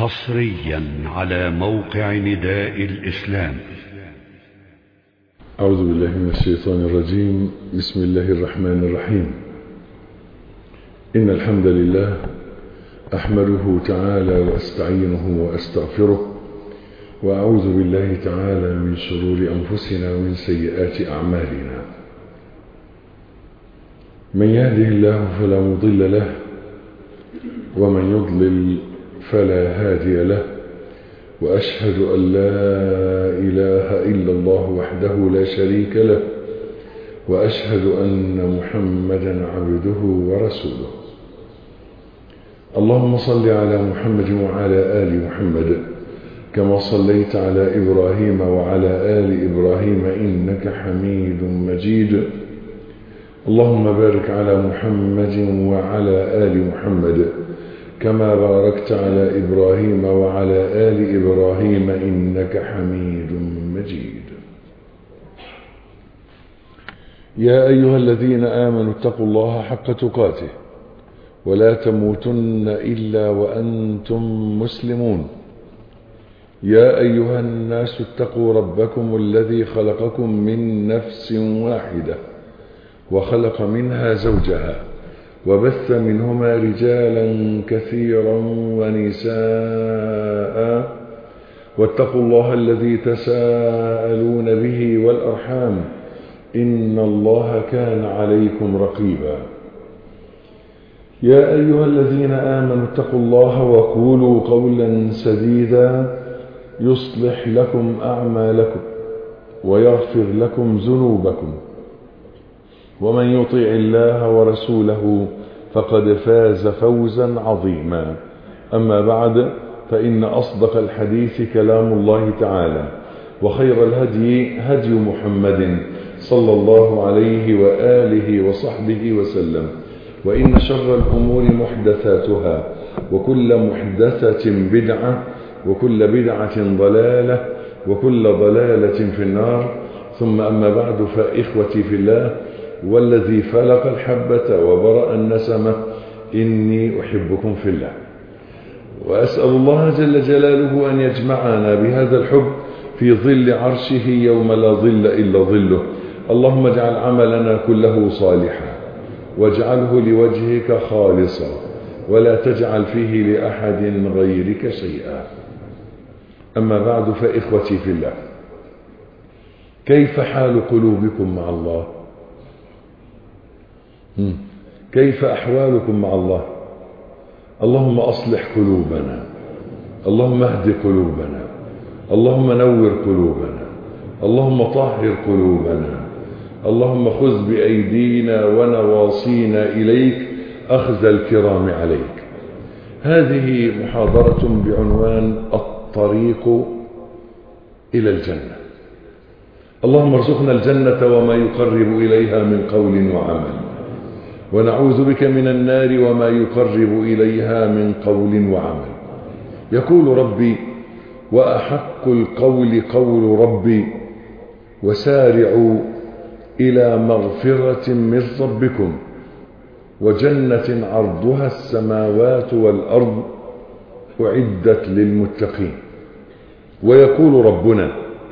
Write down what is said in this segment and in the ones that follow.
حصريا على موقع نداء الإسلام. أعوذ بالله من الشيطان الرجيم. بسم الله الرحمن الرحيم. إن الحمد لله أحمده تعالى وأستعينه وأستغفره، وأعوذ بالله تعالى من شرور أنفسنا ومن سيئات أعمالنا. من يهده الله فلا مضل له، ومن يضلل فلا هادي له، وأشهد أن لا إله إلا الله وحده لا شريك له، وأشهد أن محمدا عبده ورسوله. اللهم صل على محمد وعلى آل محمد كما صليت على إبراهيم وعلى آل إبراهيم إنك حميد مجيد. اللهم بارك على محمد وعلى آل محمد كما باركت على إبراهيم وعلى آل إبراهيم إنك حميد مجيد. يا أيها الذين آمنوا اتقوا الله حق تقاته ولا تموتن إلا وأنتم مسلمون. يا أيها الناس اتقوا ربكم الذي خلقكم من نفس واحدة وخلق منها زوجها وبث منهما رجالا كثيرا ونساء، واتقوا الله الذي تساءلون به والأرحام إن الله كان عليكم رقيبا. يا أيها الذين آمنوا اتقوا الله وقولوا قولا سديدا يصلح لكم أعمالكم ويغفر لكم ذنوبكم، ومن يطع الله ورسوله فقد فاز فوزا عظيما. أما بعد، فإن أصدق الحديث كلام الله تعالى، وخير الهدي هدي محمد صلى الله عليه وآله وصحبه وسلم، وإن شر الأمور محدثاتها، وكل محدثة بدعة، وكل بدعة ضلالة، وكل ضلالة في النار. ثم أما بعد، فإخوتي في الله، والذي فلق الحبة وبرأ النسمة، إني أحبكم في الله، وأسأل الله جل جلاله أن يجمعنا بهذا الحب في ظل عرشه يوم لا ظل إلا ظله. اللهم اجعل عملنا كله صالحا، واجعله لوجهك خالصا، ولا تجعل فيه لأحد غيرك شيئا. أما بعد، فإخوتي في الله، كيف حال قلوبكم مع الله؟ كيف أحوالكم مع الله؟ اللهم أصلح قلوبنا، اللهم اهد قلوبنا، اللهم نور قلوبنا، اللهم طهر قلوبنا، اللهم خذ بأيدينا ونواصينا إليك أخذ الكرام عليك. هذه محاضرة بعنوان الطريق إلى الجنة. اللهم ارزقنا الجنة وما يقرب إليها من قول وعمل، ونعوذ بك من النار وما يقرب إليها من قول وعمل. يقول ربي: وأحق القول قول ربي، وسارعوا إلى مغفرة من ربكم وجنة عرضها السماوات والأرض أعدت للمتقين. ويقول ربنا: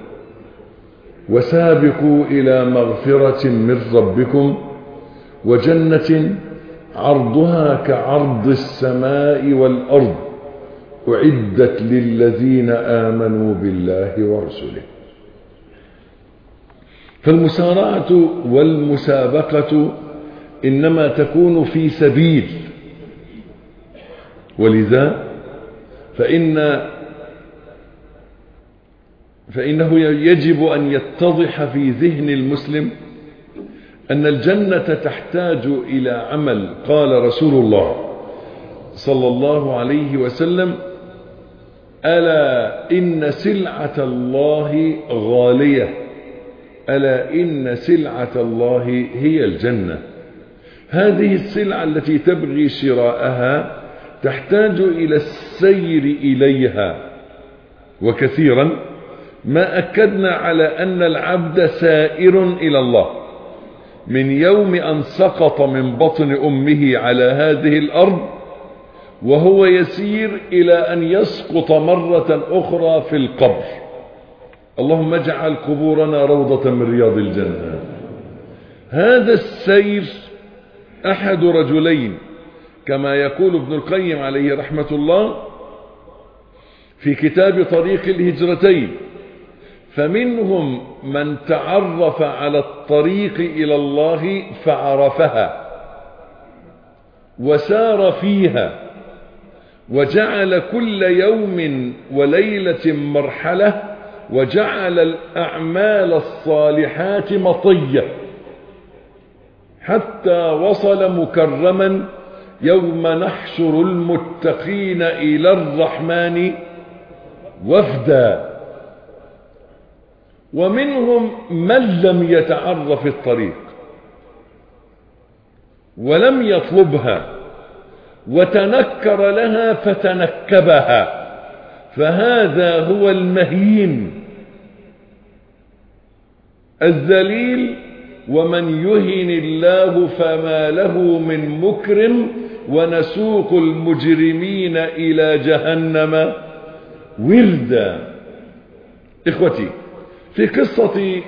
وسابقوا إلى مغفرة من ربكم وجنة عرضها كعرض السماء والأرض أعدت للذين آمنوا بالله ورسله. فالمسارعة والمسابقة إنما تكون في سبيل، ولذا فإنه يجب أن يتضح في ذهن المسلم أن الجنة تحتاج إلى عمل. قال رسول الله صلى الله عليه وسلم: ألا إن سلعة الله غالية، ألا إن سلعة الله هي الجنة. هذه السلعة التي تبغي شراءها تحتاج إلى السير إليها. وكثيرا ما أكدنا على أن العبد سائر إلى الله من يوم أن سقط من بطن أمه على هذه الأرض، وهو يسير إلى أن يسقط مرة أخرى في القبر. اللهم اجعل قبورنا روضة من رياض الجنة. هذا السير أحد رجلين كما يقول ابن القيم عليه رحمة الله في كتاب طريق الهجرتين: فمنهم من تعرف على الطريق إلى الله فعرفها وسار فيها وجعل كل يوم وليلة مرحلة وجعل الأعمال الصالحات مطية حتى وصل مكرما يوم نحشر المتقين إلى الرحمن وفدا. ومنهم من لم يتعرف الطريق ولم يطلبها وتنكر لها فتنكبها، فهذا هو المهين الذليل. ومن يهن الله فما له من مكرم ونسوق المجرمين إلى جهنم وردا. إخوتي، في قصة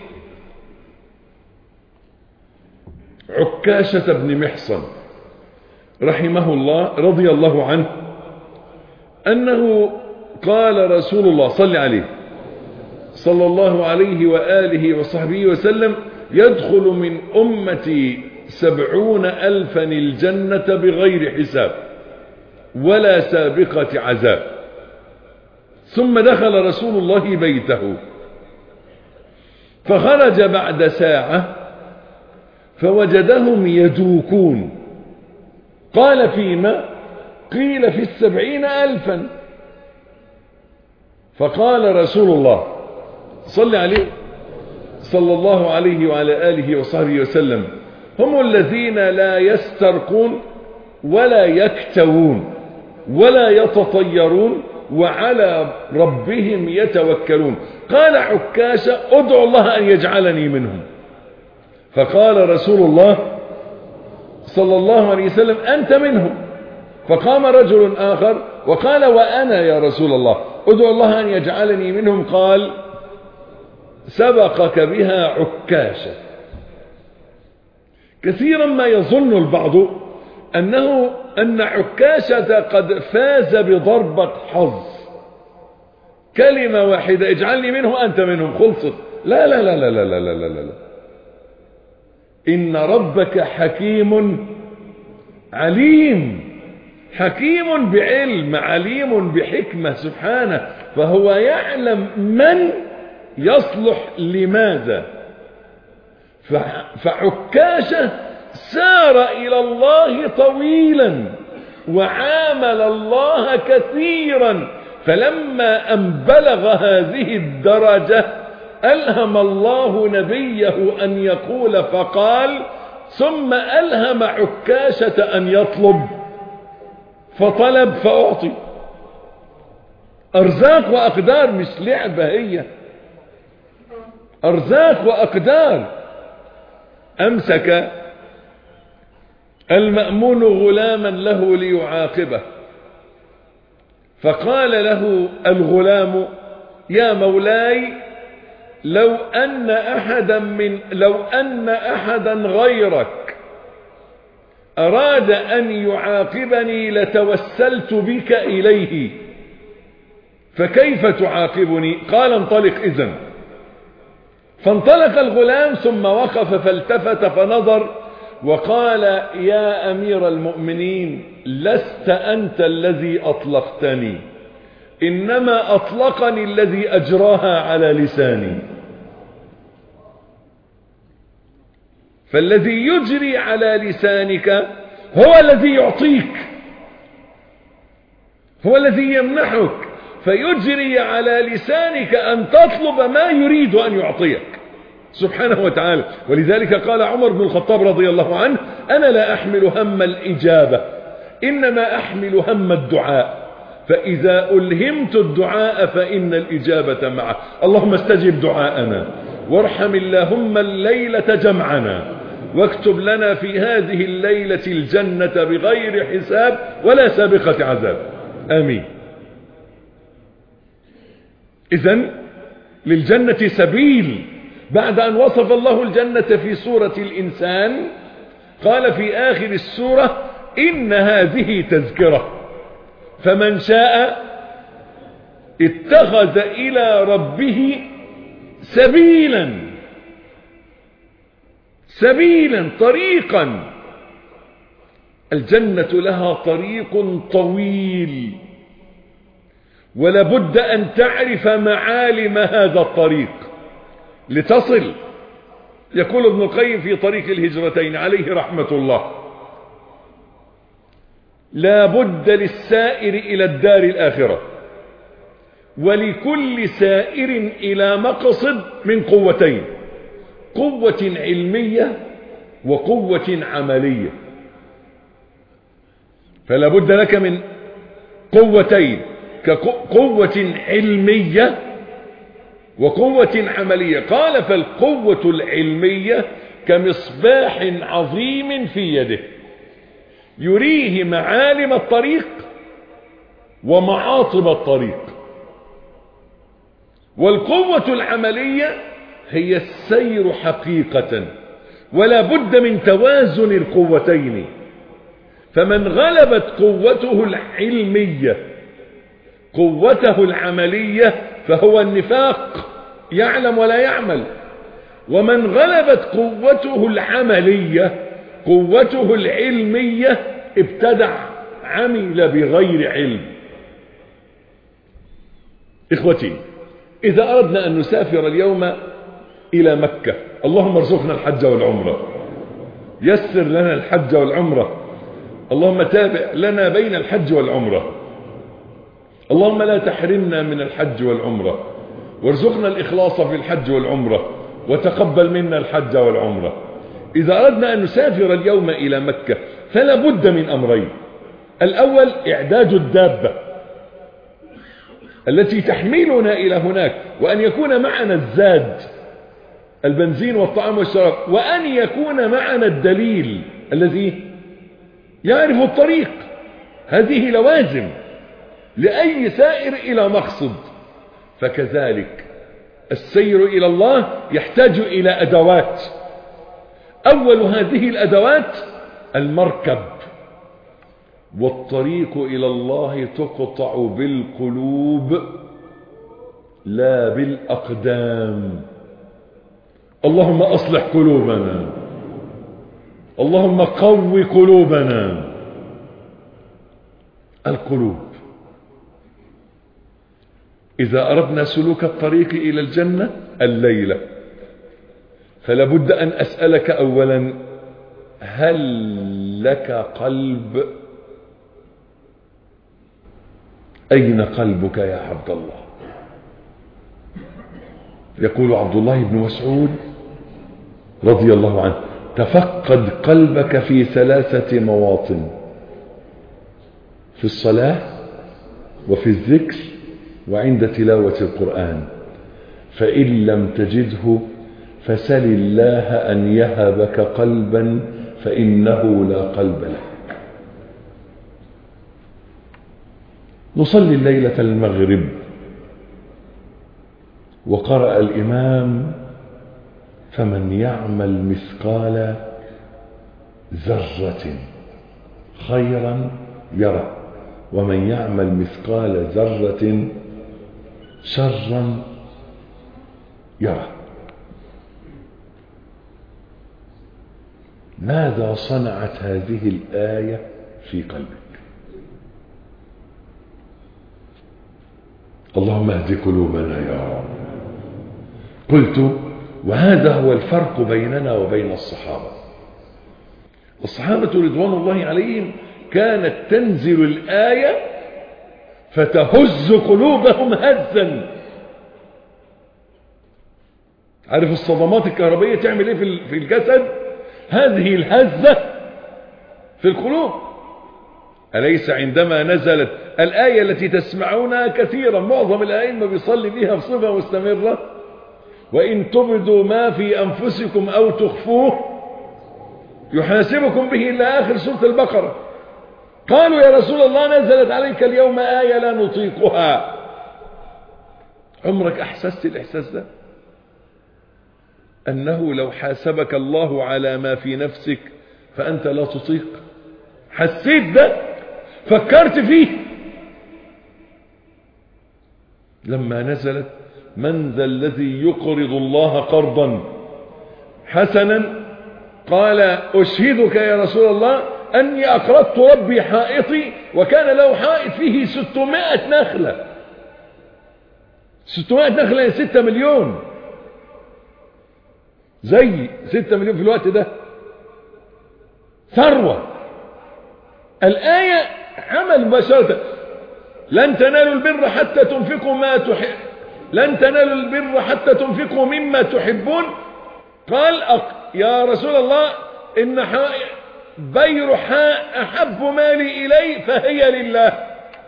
عكاشة بن محصن رحمه الله رضي الله عنه أنه قال رسول الله صلى الله عليه وآله وصحبه وسلم: يدخل من أمتي 70,000 الجنة بغير حساب ولا سابقة عذاب. ثم دخل رسول الله بيته فخرج بعد ساعة فوجدهم يدوكون. قال: فيما؟ قيل: في 70,000. فقال رسول الله صلى الله عليه وعلى آله وصحبه وسلم: هم الذين لا يسترقون ولا يكتوون ولا يتطيرون وعلى ربهم يتوكلون. قال عكاشة: ادعو الله أن يجعلني منهم. فقال رسول الله صلى الله عليه وسلم: أنت منهم. فقام رجل آخر وقال: وأنا يا رسول الله ادعو الله أن يجعلني منهم. قال: سبقك بها عكاشة. كثيرا ما يظن البعض أن عكاشة قد فاز بضربة حظ، كلمة واحدة: اجعلني منه أنت منهم، خلصت. لا لا لا لا لا لا لا لا لا. إن ربك حكيم عليم، حكيم بعلم، عليم بحكمة سبحانه، فهو يعلم من يصلح لماذا. فعكاشة سار إلى الله طويلا وعامل الله كثيرا، فلما أن بلغ هذه الدرجة ألهم الله نبيه أن يقول، فقال: ثم ألهم عكاشة أن يطلب، فطلب فأعطي. أرزاق وأقدار، مش لعبة، هي أرزاق وأقدار. أمسك المأمون غلاما له ليعاقبه، فقال له الغلام: يا مولاي، لو أن أحدا غيرك أراد أن يعاقبني لتوسلت بك إليه، فكيف تعاقبني؟ قال: انطلق إذن. فانطلق الغلام ثم وقف فالتفت فنظر وقال: يا أمير المؤمنين، لست أنت الذي أطلقتني، إنما أطلقني الذي أجراها على لساني. فالذي يجري على لسانك هو الذي يعطيك، هو الذي يمنحك، فيجري على لسانك أن تطلب ما يريد أن يعطيك سبحانه وتعالى. ولذلك قال عمر بن الخطاب رضي الله عنه: أنا لا أحمل هم الإجابة، إنما أحمل هم الدعاء، فإذا ألهمت الدعاء فإن الإجابة معه. اللهم استجب دعاءنا، وارحم اللهم الليلة جمعنا، واكتب لنا في هذه الليلة الجنة بغير حساب ولا سابقة عذاب. آمين. إذن للجنة سبيل. بعد أن وصف الله الجنة في سورة الإنسان قال في آخر السورة إن هذه تذكرة فمن شاء اتخذ إلى ربه سبيلا طريقا. الجنة لها طريق طويل ولا بد أن تعرف معالم هذا الطريق لتصل. يقول ابن القيم في طريق الهجرتين عليه رحمة الله: لا بد للسائر إلى الدار الآخرة ولكل سائر إلى مقصد من قوتين: قوة علمية وقوة عملية. فلا بد لك من قوتين: كقوة علمية وقوة عملية. قال: فالقوة العلمية كمصباح عظيم في يده يريه معالم الطريق ومعاطب الطريق. والقوة العملية هي السير حقيقة، ولا بد من توازن القوتين. فمن غلبت قوته العلمية قوته العملية فهو النفاق، يعلم ولا يعمل. ومن غلبت قوته العملية قوته العلمية ابتدع، عمل بغير علم. إخوتي، إذا أردنا أن نسافر اليوم إلى مكة، اللهم ارزقنا الحج والعمرة، يسر لنا الحج والعمرة، اللهم تابع لنا بين الحج والعمرة، اللهم لا تحرمنا من الحج والعمرة، وارزقنا الإخلاص في الحج والعمرة، وتقبل منا الحج والعمرة. إذا أردنا أن نسافر اليوم إلى مكة فلا بد من أمرين: الأول إعداد الدابة التي تحملنا إلى هناك، وأن يكون معنا الزاد البنزين والطعام والشراب، وأن يكون معنا الدليل الذي يعرف الطريق. هذه لوازم لأي سائر إلى مقصد. فكذلك السير إلى الله يحتاج إلى أدوات. أول هذه الأدوات المركب. والطريق إلى الله تقطع بالقلوب لا بالأقدام. اللهم أصلح قلوبنا، اللهم قوي قلوبنا. القلوب. إذا أردنا سلوك الطريق إلى الجنة الليلة فلا بد أن أسألك أولا: هل لك قلب؟ أين قلبك يا عبد الله؟ يقول عبد الله بن مسعود رضي الله عنه: تفقد قلبك في 3 مواطن: في الصلاة وفي الذكر وعند تلاوة القرآن، فإن لم تجده فسل الله أن يهبك قلبا فإنه لا قلب لك. نصلي الليلة المغرب وقرأ الإمام: فمن يعمل مثقال ذرة خيرا يره ومن يعمل مثقال ذرة شرا يره. ماذا صنعت هذه الآية في قلبك؟ اللهم اهد قلوبنا يا رب. قلت: وهذا هو الفرق بيننا وبين الصحابة. الصحابة رضوان الله عليهم كانت تنزل الآية فتهز قلوبهم هزا. عارف الصدمات الكهربية تعمل ايه في الجسد؟ هذه الهزة في القلوب. أليس عندما نزلت الآية التي تسمعونها كثيرا، معظم الآيات بيصلي بها بصفة مستمرة: وإن تبدوا ما في أنفسكم أو تخفوه يحاسبكم به إلى آخر سورة البقرة. قالوا يا رسول الله نزلت عليك اليوم آية لا نطيقها. عمرك أحسست الإحساس ده؟ أنه لو حاسبك الله على ما في نفسك فأنت لا تطيق؟ حسيت ده؟ فكرت فيه؟ لما نزلت من ذا الذي يقرض الله قرضا حسنا قال أشهدك يا رسول الله أني أقرضت ربي حائطي وكان له حائط فيه 600 نخلة. 600 نخلة يعني 6 مليون، زي 6 مليون في الوقت ده ثروة. الآية عمل مباشرة لن تنالوا البر حتى تنفقوا ما تحب، لن تنالوا البر حتى تنفقوا مما تحبون. قال يا رسول الله إن بير أحب مالي إلي فهي لله.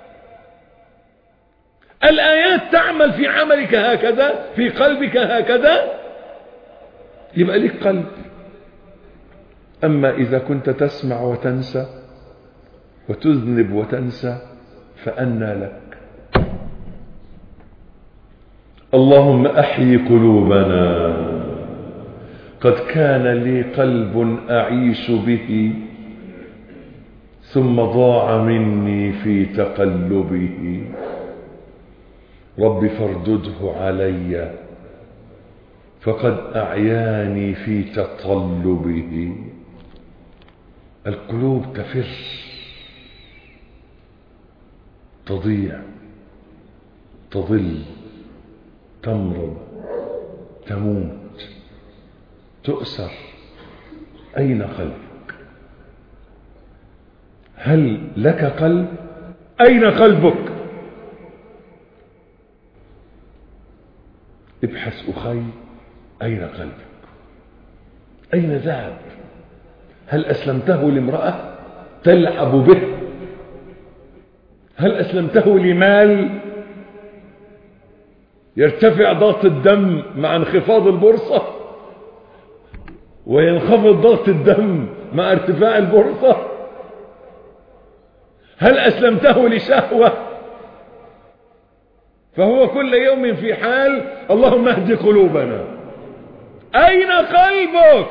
الآيات تعمل في عملك هكذا، في قلبك هكذا، يبقى لك قلب. أما إذا كنت تسمع وتنسى وتذنب وتنسى فأنى لك. اللهم أحيي قلوبنا. قد كان لي قلب أعيش به ثم ضاع مني في تقلبه. رب فاردده علي فقد أعياني في تطلبه. القلوب تفر، تضيع، تضل، تمرض، تموت، تؤسر. أين قلبك؟ هل لك قلب؟ أين قلبك؟ ابحث أخي، أين قلبك؟ أين ذهب؟ هل أسلمته لامرأة تلعب به؟ هل أسلمته لمال يرتفع ضغط الدم مع انخفاض البورصة وينخفض ضغط الدم مع ارتفاع البورصة؟ هل أسلمته لشهوة فهو كل يوم في حال اللهم اهد قلوبنا؟ أين قلبك؟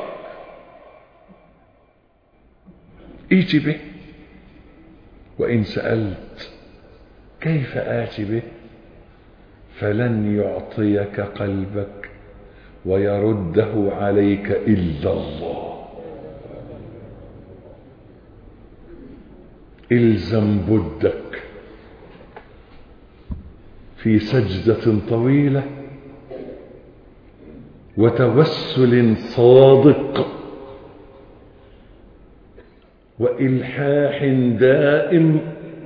ائت به. وإن سألت كيف آتي به فلن يعطيك قلبك ويرده عليك إلا الله. إلزم بدك في سجدة طويلة وتوسل صادق وإلحاح دائم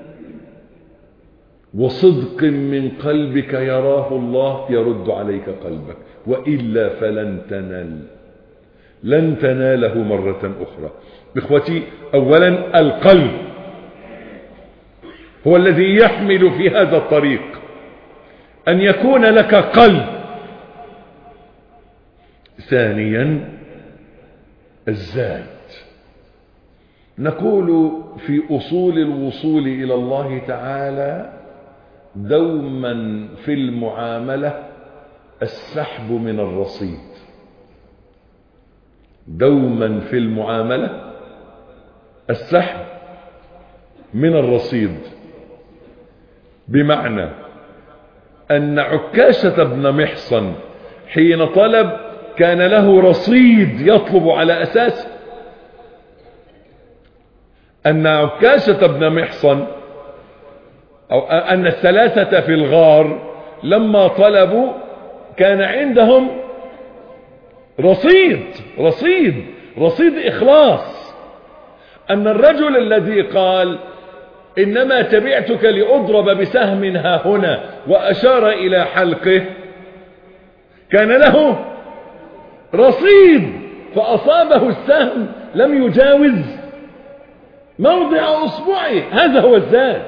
وصدق من قلبك يراه الله يرد عليك قلبك، وإلا فلن تنال، لن تناله مرة أخرى. إخوتي، أولا القلب هو الذي يحمل في هذا الطريق أن يكون لك قلب. ثانيا الزاد. نقول في أصول الوصول إلى الله تعالى دوما في المعاملة السحب من الرصيد. دوما في المعاملة السحب من الرصيد، بمعنى أن عكاشة بن محصن حين طلب كان له رصيد يطلب على أساسه. أن عكاشة بن محصن أو أن الثلاثة في الغار لما طلبوا كان عندهم رصيد إخلاص. أن الرجل الذي قال إنما تبعتك لأضرب بسهم ها هنا وأشار إلى حلقه كان له رصيد، فأصابه السهم لم يجاوز موضع أصبعه. هذا هو الزاد،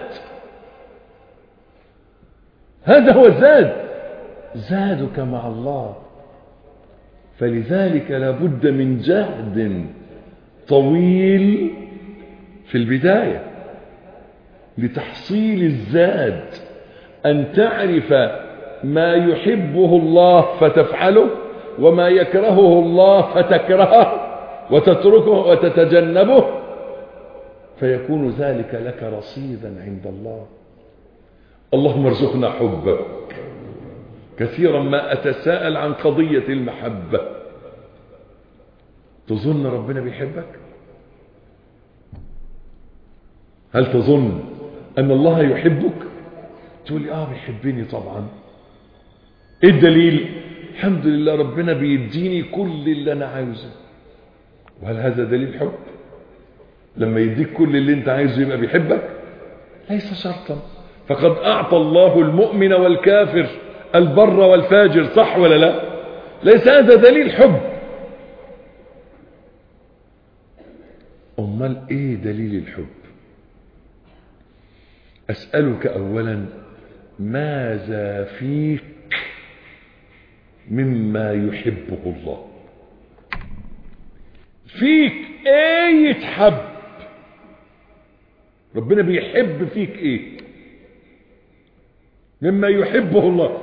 هذا هو الزاد، زادك مع الله. فلذلك لابد من جهد طويل في البداية لتحصيل الزاد، أن تعرف ما يحبه الله فتفعله وما يكرهه الله فتكرهه وتتركه وتتجنبه، فيكون ذلك لك رصيدا عند الله. اللهم ارزقنا حبك. كثيرا ما أتساءل عن قضية المحبة. تظن ربنا بيحبك؟ هل تظن أن الله يحبك؟ تقول بيحبني طبعا. ايه الدليل؟ الحمد لله ربنا بيديني كل اللي أنا عايزه. وهل هذا دليل حب؟ لما يديك كل اللي انت عايزه يبقى بيحبك؟ ليس شرطا. فقد أعطى الله المؤمن والكافر البر والفاجر، صح ولا لا؟ ليس هذا دليل حب. أمال ايه دليل الحب؟ أسألك أولا، ماذا فيك مما يحبه الله؟ فيك ايه يتحب؟ ربنا بيحب فيك ايه مما يحبه الله؟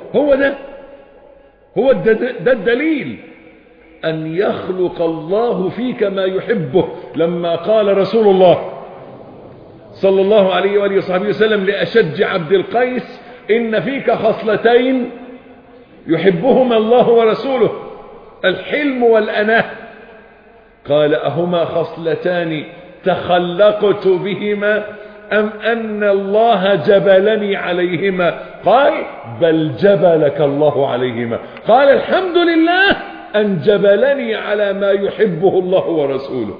هو ده الدليل، أن يخلق الله فيك ما يحبه. لما قال رسول الله صلى الله عليه وآله وصحبه وسلم لأشج عبد القيس: إن فيك خصلتين يحبهما الله ورسوله، الحلم والأناه. قال: أهما خصلتان تخلقت بهما أم أن الله جبلني عليهما؟ قال: بل جبلك الله عليهما. قال: الحمد لله أن جبلني على ما يحبه الله ورسوله.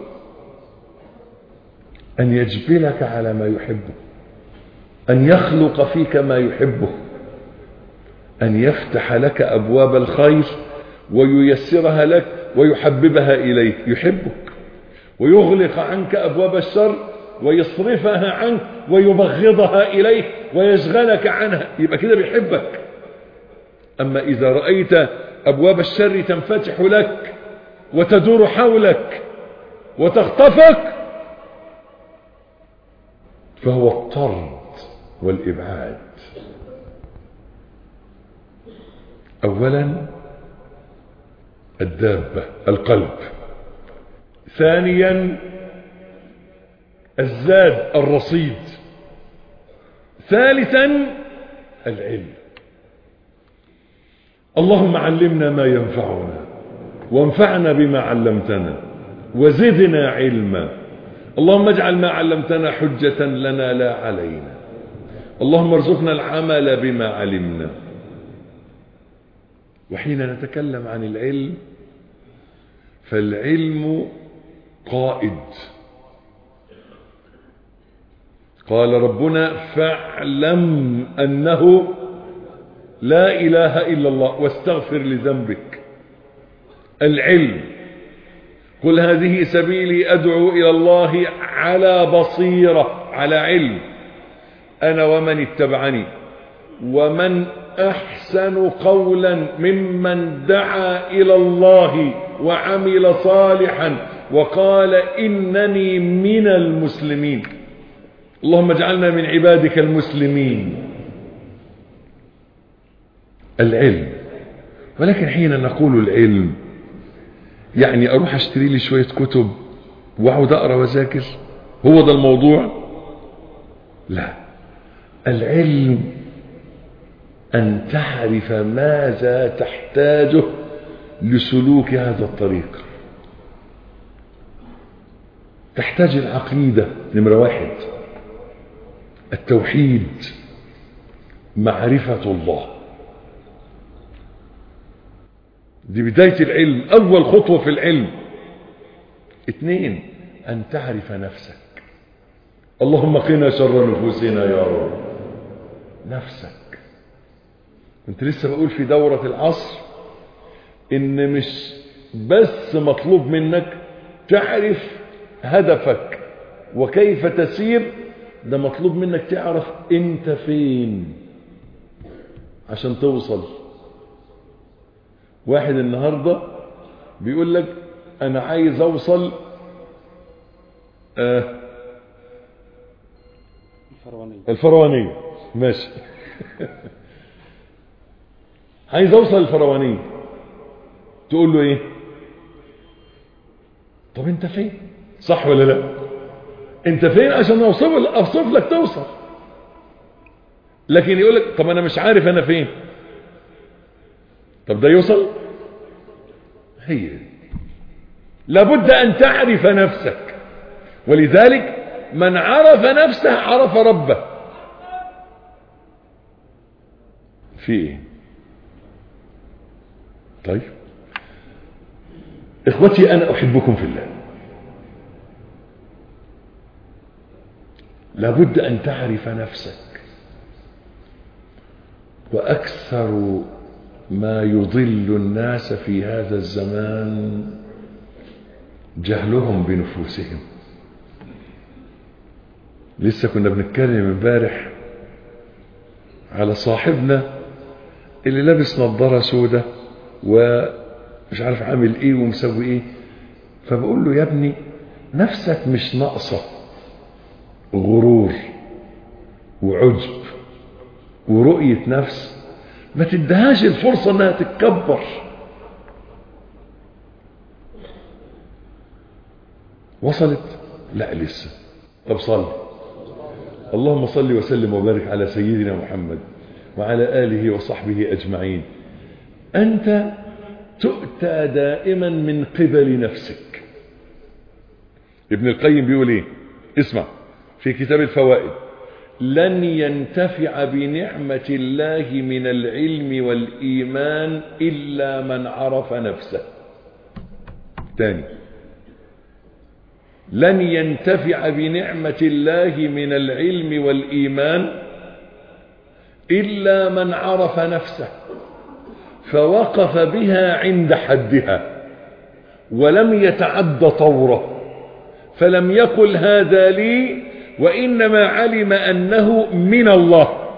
أن يجبلك على ما يحبه، أن يخلق فيك ما يحبه، أن يفتح لك أبواب الخير وييسرها لك ويحببها إليك. يحبك. ويغلق عنك أبواب الشر ويصرفها عنك ويبغضها إليك ويشغلك عنها. يبقى كده بيحبك. أما إذا رأيت أبواب الشر تنفتح لك وتدور حولك وتخطفك، فهو الطرد والإبعاد. أولا الدابة، القلب. ثانيا الزاد، الرصيد. ثالثا العلم. اللهم علمنا ما ينفعنا وانفعنا بما علمتنا وزدنا علما. اللهم اجعل ما علمتنا حجة لنا لا علينا. اللهم ارزقنا العمل بما علمنا. وحين نتكلم عن العلم، فالعلم قائد. قال ربنا: فاعلم أنه لا إله إلا الله واستغفر لذنبك. العلم. قل هذه سبيلي أدعو إلى الله على بصيرة، على علم، أنا ومن اتبعني. ومن أحسن قولا ممن دعا إلى الله وعمل صالحا وقال إنني من المسلمين. اللهم اجعلنا من عبادك المسلمين. العلم. ولكن حين نقول العلم، يعني أروح أشتري لي شوية كتب وأقعد أقرأ وأذاكر؟ هو ده الموضوع؟ لا. العلم أن تعرف ماذا تحتاجه لسلوك هذا الطريق. تحتاج العقيدة، نمرة 1، التوحيد، معرفة الله. دي بداية العلم، أول خطوة في العلم. 2، أن تعرف نفسك. اللهم قنا شر نفوسنا يا رب. نفسك. كنت لسه بقول في دورة العصر إن مش بس مطلوب منك تعرف هدفك وكيف تسير، ده مطلوب منك تعرف انت فين عشان توصل. واحد النهاردة بيقول لك أنا عايز أوصل الفروانية. ماشي. عايز اوصل الفروانية، تقول له ايه؟ طب انت فين؟ صح ولا لا؟ انت فين عشان اوصف لك توصل. لكن يقول لك طب انا مش عارف انا فين. طب ده يوصل؟ هي لابد ان تعرف نفسك. ولذلك من عرف نفسه عرف ربه. في ايه؟ طيب اخوتي، انا احبكم في الله. لابد ان تعرف نفسك. واكثر ما يضل الناس في هذا الزمان جهلهم بنفوسهم. لسه كنا بنتكلم امبارح على صاحبنا اللي لابس نظارة سودة ومش عارف عامل ايه ومسوي ايه. فبقول له يا ابني نفسك مش ناقصة غرور وعجب ورؤية نفس، ما تدهاش الفرصة انها تتكبر. وصلت؟ لا لسه. طب صل. اللهم صل وسلم وبارك على سيدنا محمد وعلى آله وصحبه أجمعين. أنت تؤتى دائما من قبل نفسك. ابن القيم بيقول ايه؟ اسمع في كتاب الفوائد: لن ينتفع بنعمة الله من العلم والإيمان إلا من عرف نفسه. تاني: لن ينتفع بنعمة الله من العلم والإيمان إلا من عرف نفسه فوقف بها عند حدها ولم يتعد طوره، فلم يقل هذا لي، وإنما علم أنه من الله.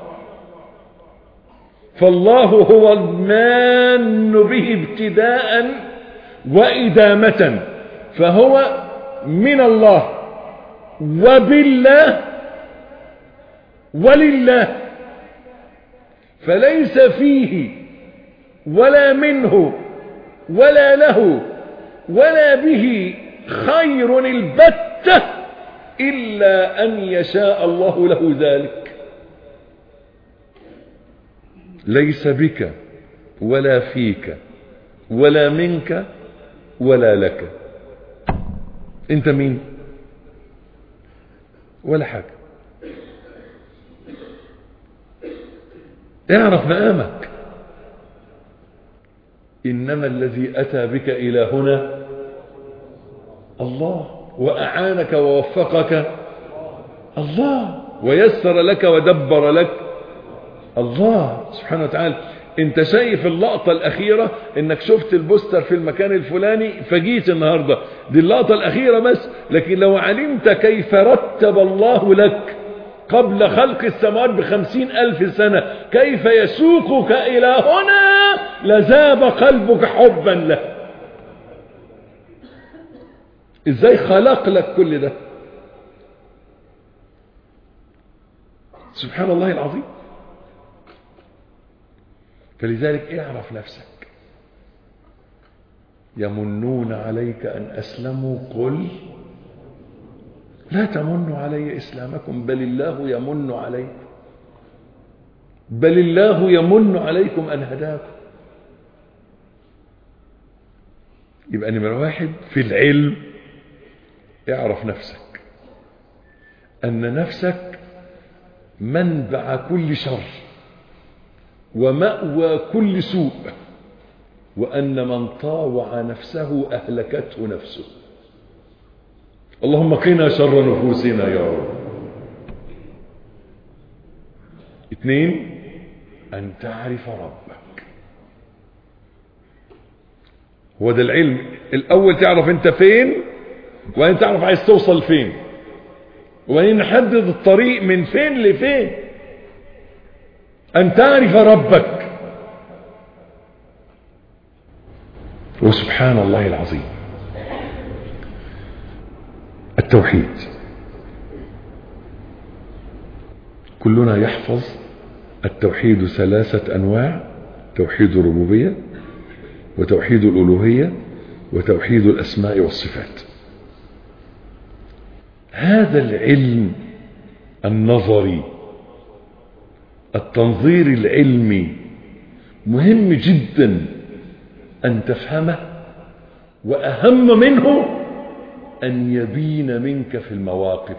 فالله هو المان به ابتداء وإدامة، فهو من الله وبالله ولله، فليس فيه ولا منه ولا له ولا به خير البتة إلا أن يشاء الله له ذلك. ليس بك ولا فيك ولا منك ولا لك. انت مين؟ ولا حاجة. اعرف مقامك. إنما الذي أتى بك إلى هنا الله، وأعانك ووفقك الله، ويسر لك ودبر لك الله سبحانه وتعالى. انت شايف اللقطة الأخيرة انك شفت البوستر في المكان الفلاني فجيت النهاردة، دي اللقطة الأخيرة بس. لكن لو علمت كيف رتب الله لك قبل خلق السماوات ب50,000 سنة كيف يسوقك إلى هنا لذاب قلبك حبا له. ازاي خلق لك كل ده؟ سبحان الله العظيم. فلذلك اعرف نفسك. يمنون عليك أن أسلموا قل لا تمنوا علي إسلامكم بل الله يمن عليكم، بل الله يمن عليكم أن هداكم. يبقى نمرة 1 في العلم اعرف نفسك، أن نفسك منبع كل شر ومأوى كل سوء، وأن من طاوع نفسه أهلكته نفسه. اللهم قنا شر نفوسنا يا رب. 2 أن تعرف ربك. هو ده العلم الأول، تعرف أنت فين، وأن تعرف عايز توصل فين، وأن نحدد الطريق من فين لفين. أن تعرف ربك. وسبحان الله العظيم، التوحيد. كلنا يحفظ التوحيد 3 أنواع: توحيد الربوبية، وتوحيد الألوهية، وتوحيد الأسماء والصفات. هذا العلم النظري، التنظير العلمي، مهم جدا أن تفهمه، وأهم منه أن يبين منك في المواقف.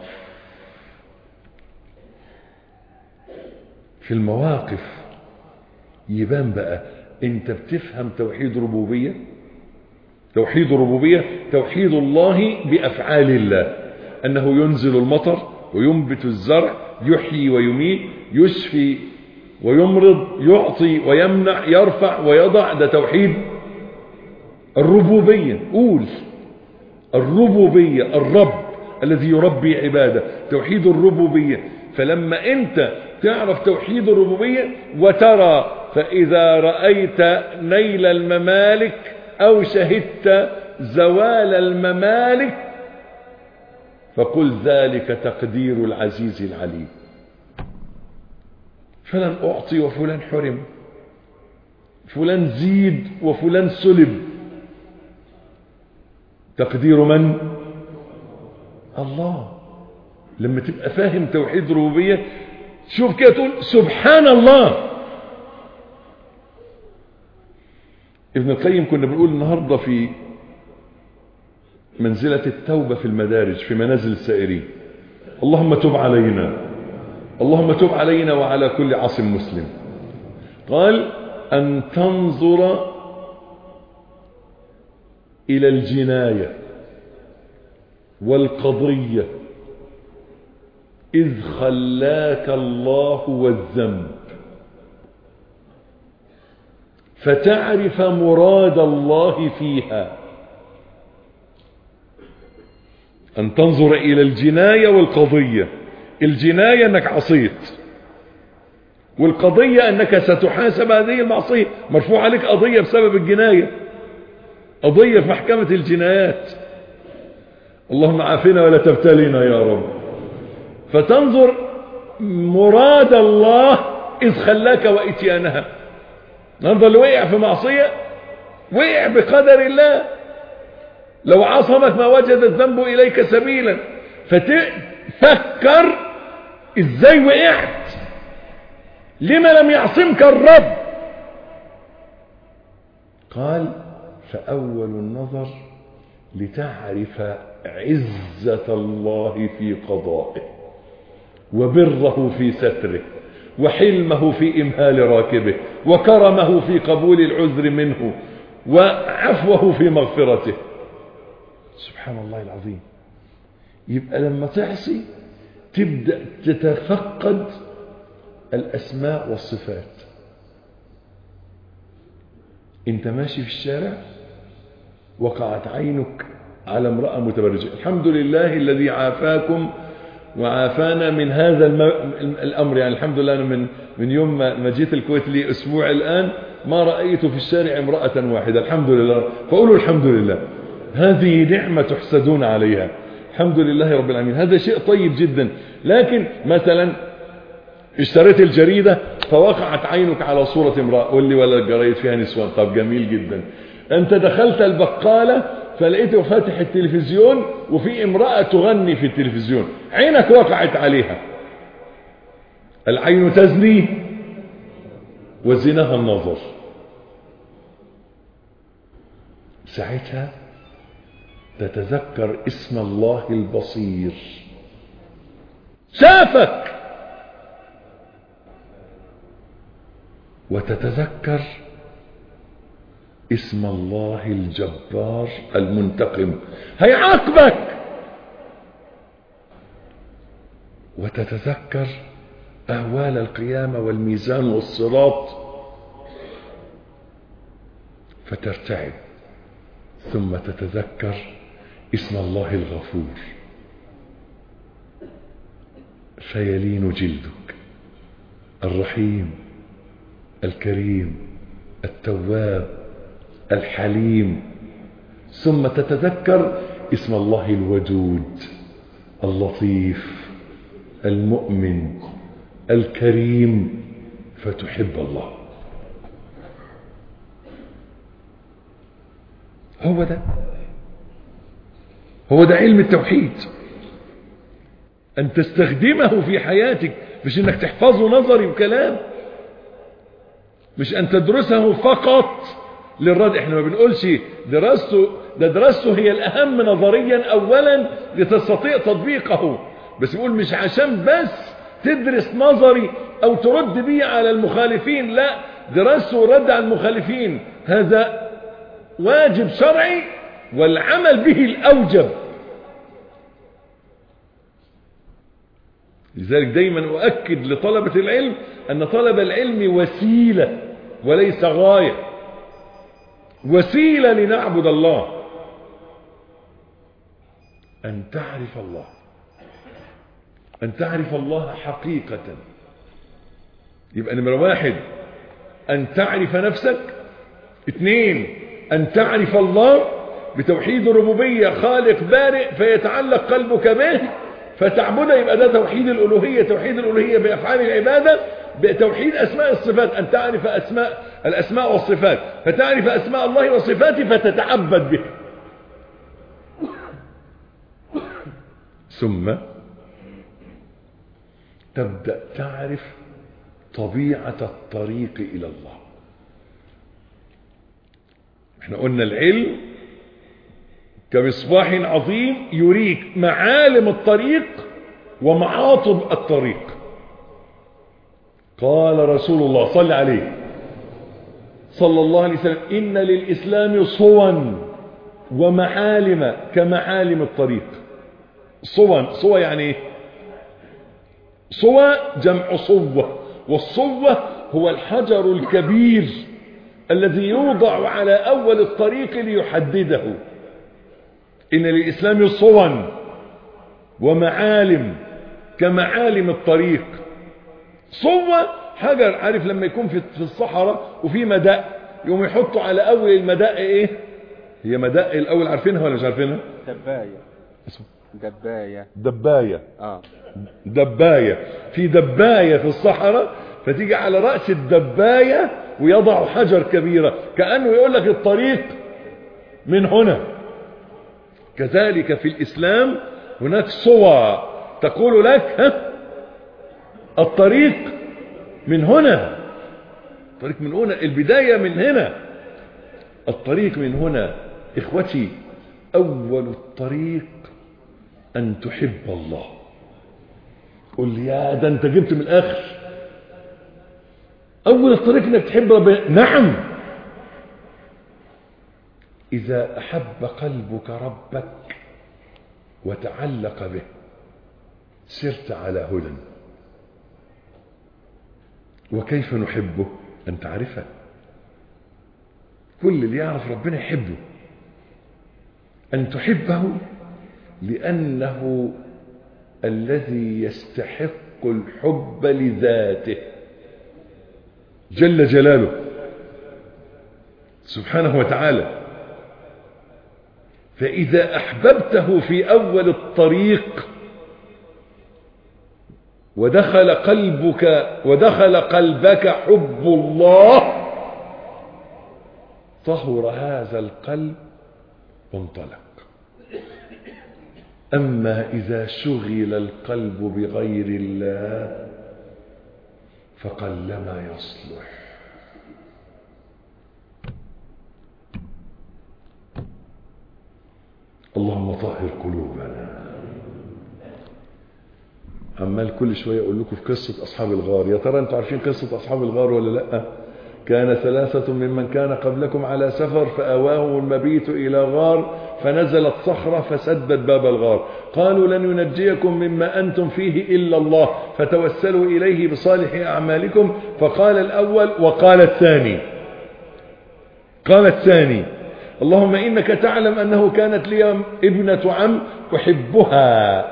في المواقف يبان بقى انت بتفهم توحيد ربوبية. توحيد الربوبية توحيد الله بأفعال الله، أنه ينزل المطر وينبت الزرع، يحيي ويميت، يشفي ويمرض، يعطي ويمنع، يرفع ويضع. ده توحيد الربوبية. قول الربوبية، الرب الذي يربي عباده، توحيد الربوبية. فلما انت تعرف توحيد الربوبية وترى، فإذا رأيت نيل الممالك أو شهدت زوال الممالك فقل ذلك تقدير العزيز العليم. فلان أعطي وفلان حرم، فلان زيد وفلان سلب. تقدير من؟ الله. لما تبقى فاهم توحيد الربوبية شوف كده تقول سبحان الله. ابن القيم كنا بنقول النهاردة في منزلة التوبة في المدارج، في منازل السائرين: اللهم تب علينا، اللهم تب علينا وعلى كل عاص مسلم. قال أن تنظر إلى الجناية والقضية إذ خلاك الله والذنب فتعرف مراد الله فيها. أن تنظر إلى الجناية والقضية. الجناية أنك عصيت، والقضية أنك ستحاسب هذه المعصية، مرفوع عليك قضية بسبب الجناية، قضية في محكمة الجنايات. اللهم عافنا ولا تبتلينا يا رب. فتنظر مراد الله إذ خلاك وإتيانها. ننظر اللي وقع في معصية وقع بقدر الله، لو عصمك ما وجد الذنب إليك سبيلا، فتفكر إزاي وقعت، لما لم يعصمك الرب. قال فأول النظر لتعرف عزة الله في قضائه، وبره في ستره، وحلمه في إمهال راكبه، وكرمه في قبول العذر منه، وعفوه في مغفرته. سبحان الله العظيم. يبقى لما تعصي تبدأ تتفقد الأسماء والصفات. انت ماشي في الشارع وقعت عينك على امرأة متبرجة، الحمد لله الذي عافاكم وعافانا من هذا الأمر. يعني الحمد لله أنا من يوم ما جيت الكويت لي أسبوع الآن ما رأيت في الشارع امرأة واحدة، الحمد لله. فقولوا الحمد لله، هذه نعمة تحسدون عليها. الحمد لله رب العالمين، هذا شيء طيب جدا. لكن مثلا اشتريت الجريدة فوقعت عينك على صورة امرأة، قول لي ولا الجرايد فيها نسوان، طب جميل جدا. انت دخلت البقالة فلقيته فاتح التلفزيون وفي امرأة تغني في التلفزيون، عينك وقعت عليها. العين تزني وزناها النظر. ساعتها تتذكر اسم الله البصير، شافك، وتتذكر اسم الله الجبار المنتقم، هيعاقبك. وتتذكر أهوال القيامة والميزان والصراط فترتعب. ثم تتذكر اسم الله الغفور فيلين جلدك، الرحيم الكريم التواب الحليم. ثم تتذكر اسم الله الودود اللطيف المؤمن الكريم فتحب الله. هو ده علم التوحيد، أن تستخدمه في حياتك، مش أنك تحفظه نظري وكلام، مش أن تدرسه فقط للرد. احنا ما بنقولش دراسته هي الأهم نظريا أولا لتستطيع تطبيقه، بس بقول مش عشان بس تدرس نظري أو ترد به على المخالفين، لا، دراسته والرد على المخالفين هذا واجب شرعي، والعمل به الأوجب. لذلك دايما أؤكد لطلبة العلم أن طلب العلم وسيلة وليس غاية، وسيلة لنعبد الله. أن تعرف الله، أن تعرف الله حقيقة. يبقى نمرة 1 أن تعرف نفسك، 2 أن تعرف الله بتوحيد الربوبية، خالق بارئ فيتعلق قلبك به فتعبده، يبقى ده توحيد الألوهية. توحيد الألوهية بأفعال العبادة، بتوحيد أسماء الصفات، أن تعرف الأسماء والصفات، فتعرف أسماء الله وصفاته فتتعبد به. ثم تبدأ تعرف طبيعة الطريق إلى الله. احنا قلنا العلم كمصباح عظيم يريك معالم الطريق ومعاطب الطريق. قال رسول الله صلى عليه صلى الله عليه وسلم: إن للإسلام صوا ومعالم كمعالم الطريق. صوا يعني ايه؟ صوا جمع صوة، والصوة هو الحجر الكبير الذي يوضع على أول الطريق ليحدده. إن للإسلام صوا ومعالم كمعالم الطريق. صوة حجر، عارف لما يكون في الصحراء وفي مدق، يقوم يحطوا على أول المدق إيه؟ هي مدق الأول، عارفينها ولا مش عارفينها؟ دباية. دباية. في دباية في الصحراء، فتيجي على رأس الدباية ويضع حجر كبيرة كأنه يقول لك الطريق من هنا. كذلك في الإسلام هناك صور تقول لك الطريق من هنا، الطريق من هنا، البداية من هنا، الطريق من هنا. إخوتي، أول الطريق أن تحب الله. قل لي يا ده أنت جبت من الآخر. أول الطريق أنك تحب ربنا. نعم، إذا أحب قلبك ربك وتعلق به سرت على هدى. وكيف نحبه؟ أن تعرفه. كل اللي يعرف ربنا يحبه. أن تحبه لأنه الذي يستحق الحب لذاته جل جلاله سبحانه وتعالى. فإذا أحببته في أول الطريق ودخل قلبك حب الله، طهر هذا القلب وانطلق. أما إذا شغل القلب بغير الله فقلما يصلح. اللهم طهر قلوبنا. عمال كل شوية أقول لكم في قصة أصحاب الغار. يا ترى أنتوا عارفين قصة أصحاب الغار ولا لأ؟ كان 3 ممن كان قبلكم على سفر فآواهم المبيت إلى غار فنزلت صخرة فسدت باب الغار. قالوا لن ينجيكم مما أنتم فيه إلا الله فتوسلوا إليه بصالح أعمالكم. فقال الأول وقال الثاني اللهم إنك تعلم أنه كانت لي ابنة عم أحبها.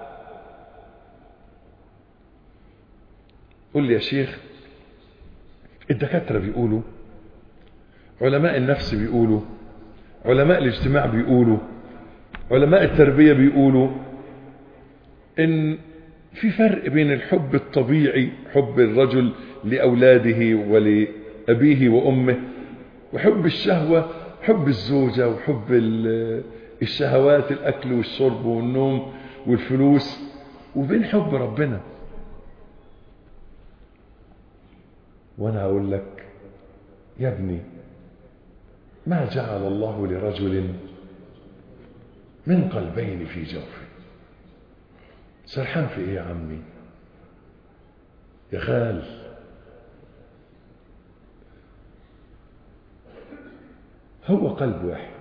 قل لي يا شيخ، الدكاترة بيقولوا، علماء النفس بيقولوا، علماء الاجتماع بيقولوا، علماء التربية بيقولوا، ان في فرق بين الحب الطبيعي، حب الرجل لأولاده ولأبيه وأمه، وحب الشهوة، حب الزوجة وحب الشهوات، الأكل والشرب والنوم والفلوس، وبين حب ربنا. وأنا أقول لك يا ابني، ما جعل الله لرجل من قلبين في جوفه. سرحان في ايه يا عمي يا خال؟ هو قلب واحد،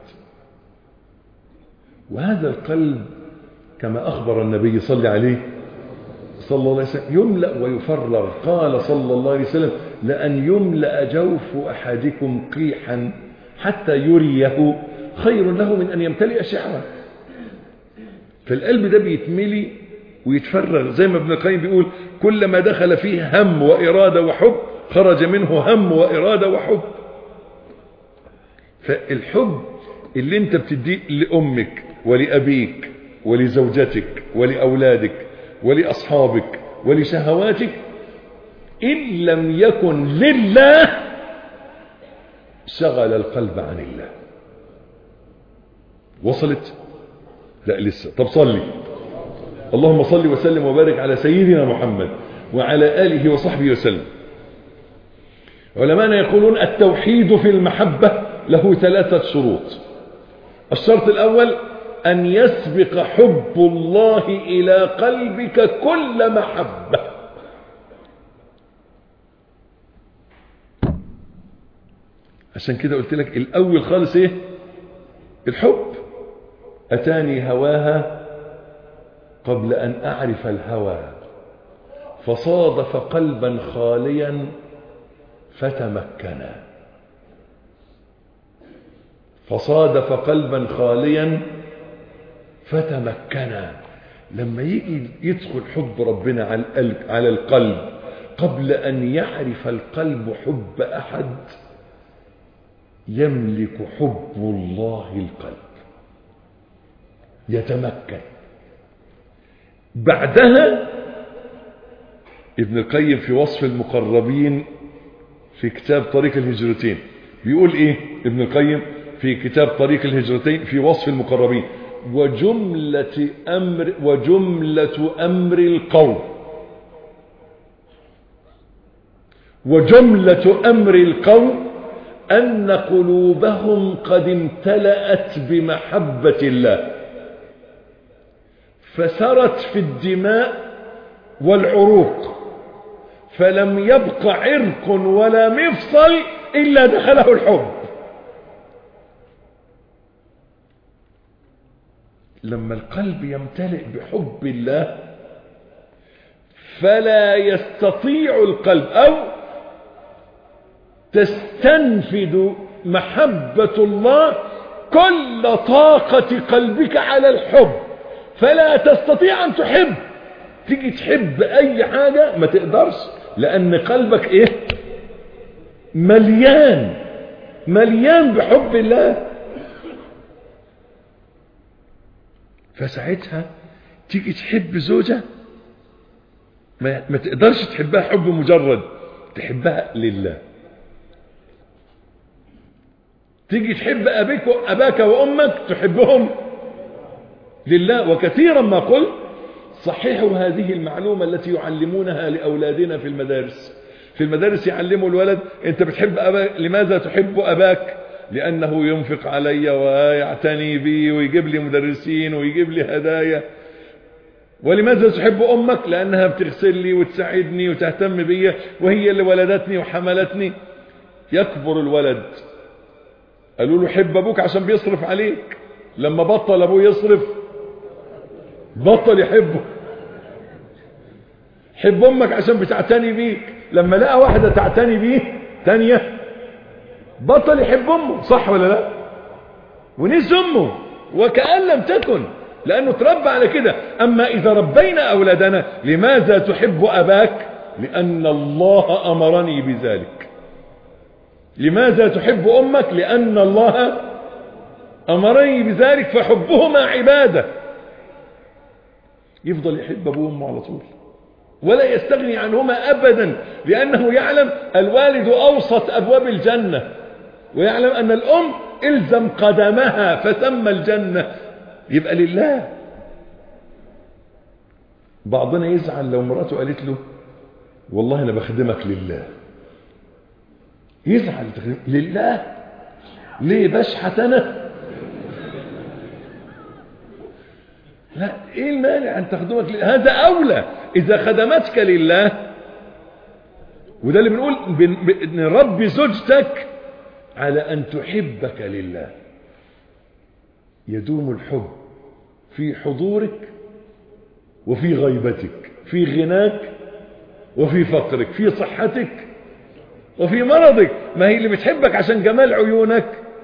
وهذا القلب كما أخبر النبي صلى عليه صلى الله عليه وسلم يملأ ويفرغ. قال صلى الله عليه وسلم: لأن يملأ جوف أحدكم قيحا حتى يريه خير له من أن يمتلئ شعرا. فالقلب ده بيتملي ويتفرغ، زي ما ابن القيم بيقول: كلما دخل فيه هم وإرادة وحب خرج منه هم وإرادة وحب. فالحب اللي انت بتديه لأمك ولأبيك ولزوجتك ولأولادك ولأصحابك ولشهواتك، إن لم يكن لله شغل القلب عن الله. وصلت؟ لا لسه. طب صلي. اللهم صل وسلم وبارك على سيدنا محمد وعلى آله وصحبه وسلم. علماءنا يقولون التوحيد في المحبة له 3 شروط. الشرط الأول: أن يسبق حب الله إلى قلبك كل محبة. عشان كده قلت لك الأول خالص إيه؟ الحب. أتاني هواها قبل أن أعرف الهوى، فصادف قلبا خاليا فتمكنا. فصادف قلبا خاليا فتمكنا. لما يجي يدخل حب ربنا على القلب قبل أن يعرف القلب حب أحد، يملك حب الله القلب، يتمكن. بعدها ابن القيم في وصف المقربين في كتاب طريق الهجرتين بيقول ايه؟ ابن القيم في كتاب طريق الهجرتين في وصف المقربين: وجملة أمر القوم أن قلوبهم قد امتلأت بمحبة الله، فسرت في الدماء والعروق، فلم يبق عرق ولا مفصل إلا دخله الحب. لما القلب يمتلئ بحب الله فلا يستطيع القلب أو تستنفد محبة الله كل طاقة قلبك على الحب، فلا تستطيع أن تحب. تيجي تحب أي حاجة ما تقدرش، لأن قلبك إيه؟ مليان بحب الله. فساعتها تيجي تحب زوجة ما تقدرش تحبها حب مجرد، تحبها لله. تيجي تحب أباك وأمك تحبهم لله. وكثيرا ما قلت: صححوا هذه المعلومة التي يعلمونها لأولادنا في المدارس. في المدارس يعلموا الولد: أنت بتحب أباك، لماذا تحب أباك؟ لأنه ينفق علي ويعتني بي ويجيب لي مدرسين ويجيب لي هدايا. ولماذا تحب أمك؟ لأنها بتغسل لي وتساعدني وتهتم بي، وهي اللي ولدتني وحملتني. يكبر الولد، قالوا له: حب أبوك عشان بيصرف عليك. لما بطل أبوه يصرف بطل يحبه. حب أمك عشان بتعتني بيك. لما لقى واحدة تعتني بيه تانية بطل يحب أمه. صح ولا لا؟ ونسي أمه وكأن لم تكن، لأنه تربى على كده. أما إذا ربينا أولادنا: لماذا تحب أباك؟ لأن الله أمرني بذلك. لماذا تحب أمك؟ لأن الله أمرني بذلك. فحبهما عبادة. يفضل يحب أبوه وأمه على طول، ولا يستغني عنهما أبدا، لأنه يعلم الوالد أوسط أبواب الجنة، ويعلم أن الأم إلزم قدمها فثم الجنة، يبقى لله. بعضنا يزعل لو مراته قالت له والله أنا بخدمك لله، يزعل لله ليه؟ بشحت أنا؟ لا، إيه المانع أن تخدمك لله؟ هذا أولى إذا خدمتك لله. وده اللي بنقول نربي زوجتك على أن تحبك لله. يدوم الحب في حضورك وفي غيبتك، في غناك وفي فقرك، في صحتك وفي مرضك. ما هي اللي بتحبك عشان جمال عيونك،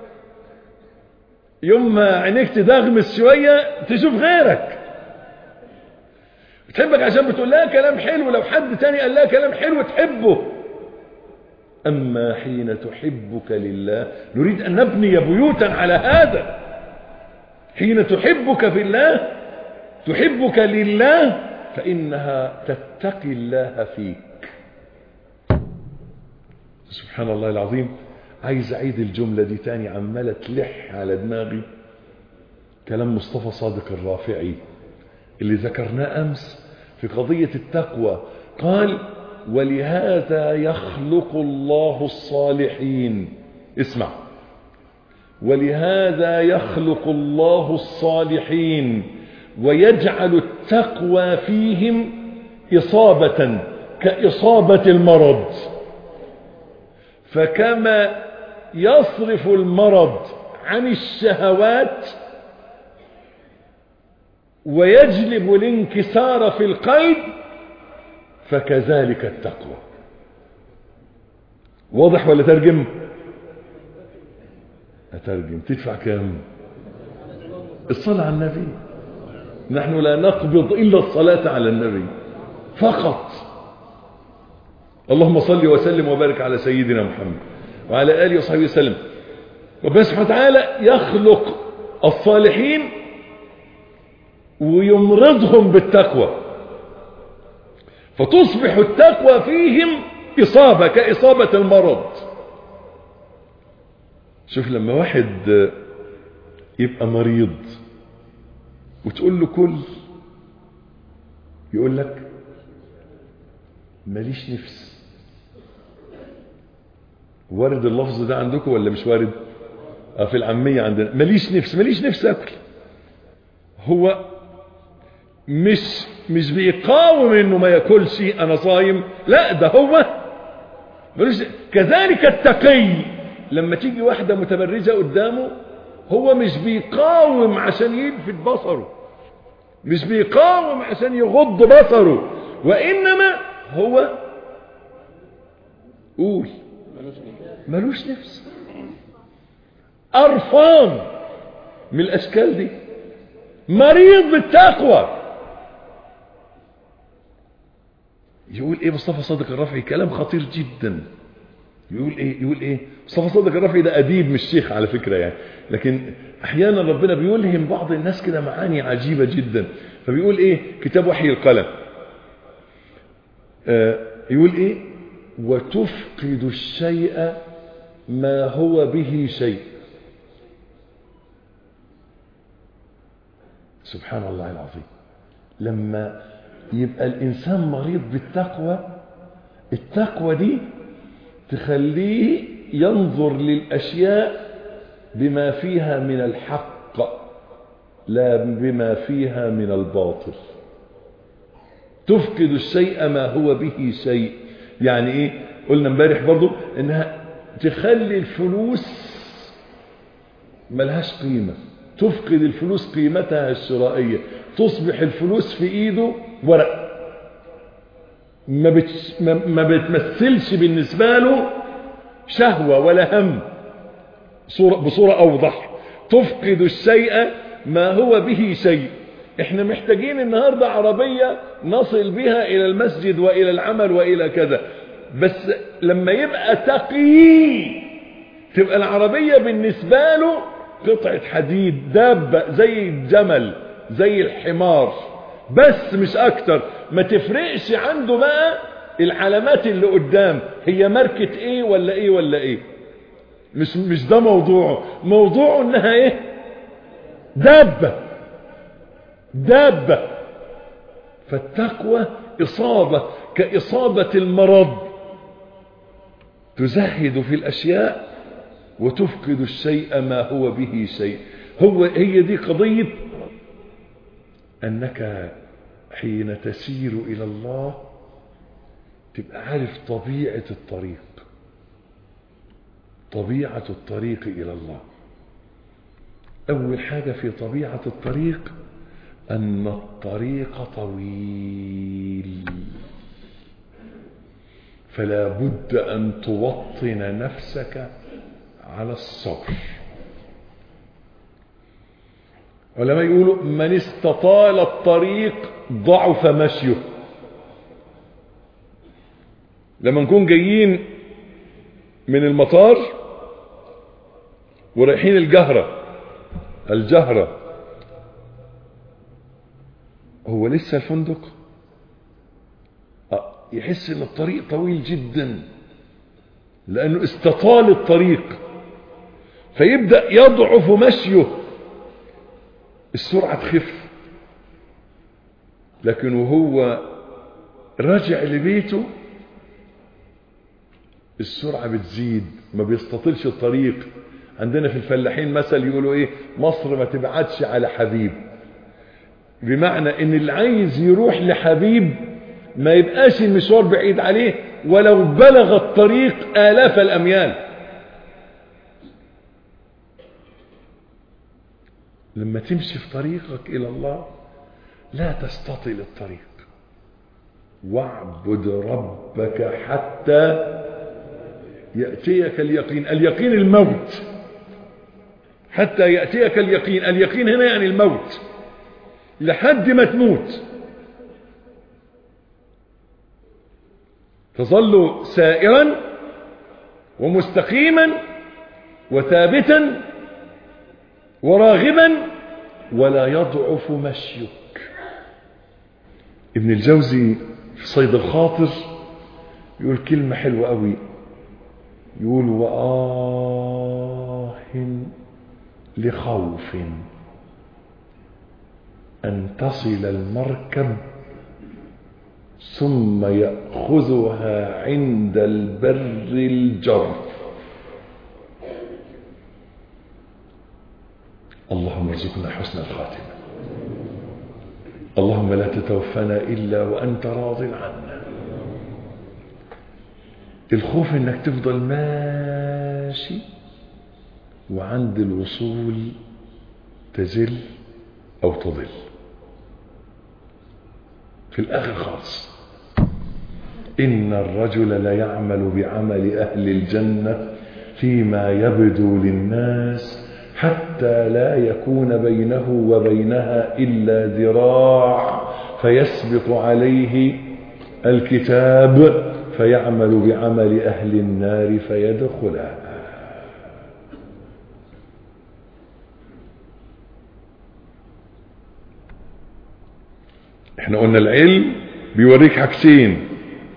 يوم ما عينيك تدغمس شوية تشوف غيرك. بتحبك عشان بتقول لها كلام حلو، لو حد تاني قال لها كلام حلو تحبه. أما حين تحبك لله، نريد أن نبني بيوتا على هذا. حين تحبك في الله، تحبك لله، فإنها تتقي الله فيك. سبحان الله العظيم. عايز أعيد الجملة دي تاني، عمالة تلح على دماغي. كلام مصطفى صادق الرافعي اللي ذكرناه أمس في قضية التقوى. قال: ولهذا يخلق الله الصالحين. اسمع: ولهذا يخلق الله الصالحين ويجعل التقوى فيهم إصابة كإصابة المرض، فكما يصرف المرض عن الشهوات ويجلب الانكسار في القلب، فكذلك التقوى. واضح ولا ترجم؟ أترجم. تدفع كام؟ الصلاة على النبي. نحن لا نقبض إلا الصلاة على النبي فقط. اللهم صل وسلم وبارك على سيدنا محمد وعلى آله وصحبه وسلم. ربنا سبحانه وتعالى يخلق الصالحين ويمرضهم بالتقوى، فتصبح التقوى فيهم إصابة كإصابة المرض. شوف لما واحد يبقى مريض وتقول له كل، يقول لك ماليش نفس. وارد اللفظ ده عندكم ولا مش وارد؟ في العامية عندنا ماليش نفس أكل. هو مش بيقاوم انه ما ياكلش انا صايم، لا، ده هو ملوش. كذلك التقي لما تيجي واحدة متبرجة قدامه، هو مش بيقاوم عشان يلفت بصره، مش بيقاوم عشان يغض بصره، وإنما هو قول ملوش نفس، قرفان من الأشكال دي، مريض بالتقوى. يقول ايه مصطفى صادق الرافعي؟ كلام خطير جدا. يقول ايه مصطفى صادق الرافعي؟ ده اديب مش شيخ على فكرة يعني، لكن احيانا ربنا بيلهم بعض الناس كده معاني عجيبة جدا. فبيقول ايه؟ كتاب وحي القلم. يقول ايه؟ وتفقد الشيء ما هو به شيء. سبحان الله العظيم. لما يبقى الإنسان مريض بالتقوى، التقوى دي تخليه ينظر للأشياء بما فيها من الحق لا بما فيها من الباطل. تفقد الشيء ما هو به شيء، يعني ايه؟ قلنا امبارح برضو انها تخلي الفلوس ملهاش قيمة، تفقد الفلوس قيمتها الشرائية، تصبح الفلوس في ايده ورق، ما بتمثلش بالنسبة له شهوة ولا هم. بصورة اوضح، تفقد الشيء ما هو به شيء. احنا محتاجين النهاردة عربية نصل بها الى المسجد والى العمل والى كذا، بس لما يبقى تقي تبقى العربية بالنسبة له قطعة حديد، دابة زي الجمل زي الحمار، بس مش اكتر. ما تفرقش عنده بقى العلامات اللي قدام هي ماركة ايه ولا ايه ولا ايه. مش ده موضوعه انها ايه؟ دابة. فالتقوى إصابة كإصابة المرض، تزهد في الأشياء وتفقد الشيء ما هو به شيء. هي دي قضية أنك حين تسير إلى الله تبقى عارف طبيعة الطريق إلى الله. أول حاجة في طبيعة الطريق أن الطريق طويل، فلا بد أن توطن نفسك على الصبر. ولما يقولوا من استطال الطريق ضعف مشيه. لما نكون جايين من المطار ورايحين الجهرة، هو لسه الفندق يحس ان الطريق طويل جدا لانه استطال الطريق، فيبدأ يضعف مشيه، السرعة تخف. لكن وهو راجع لبيته السرعة بتزيد، ما بيستطيلش الطريق. عندنا في الفلاحين مثل يقولوا ايه؟ مصر ما تبعدش على حبيب. بمعنى ان اللي عايز يروح لحبيب ما يبقاش المشوار بعيد عليه ولو بلغ الطريق آلاف الأميال. لما تمشي في طريقك إلى الله لا تستطيل الطريق. واعبد ربك حتى يأتيك اليقين. اليقين الموت. حتى يأتيك اليقين. اليقين هنا يعني الموت، لحد ما تموت تظل سائرا ومستقيما وثابتا وراغبا ولا يضعف مشيك. ابن الجوزي في صيد الخاطر يقول كلمة حلوة قوي، يقول وآه لخوف أن تصل المركب ثم يأخذها عند البر الجرف. اللهم ارزقنا حسن الخاتمة. اللهم لا تتوفنا إلا وأنت راض عنا. الخوف انك تفضل ماشي وعند الوصول تزل أو تضل في الآخر خالص. إن الرجل لا يعمل بعمل أهل الجنة فيما يبدو للناس حتى لا يكون بينه وبينها إلا ذراع فيسبق عليه الكتاب فيعمل بعمل أهل النار فيدخلها. احنا قلنا العلم بيوريك حاجتين: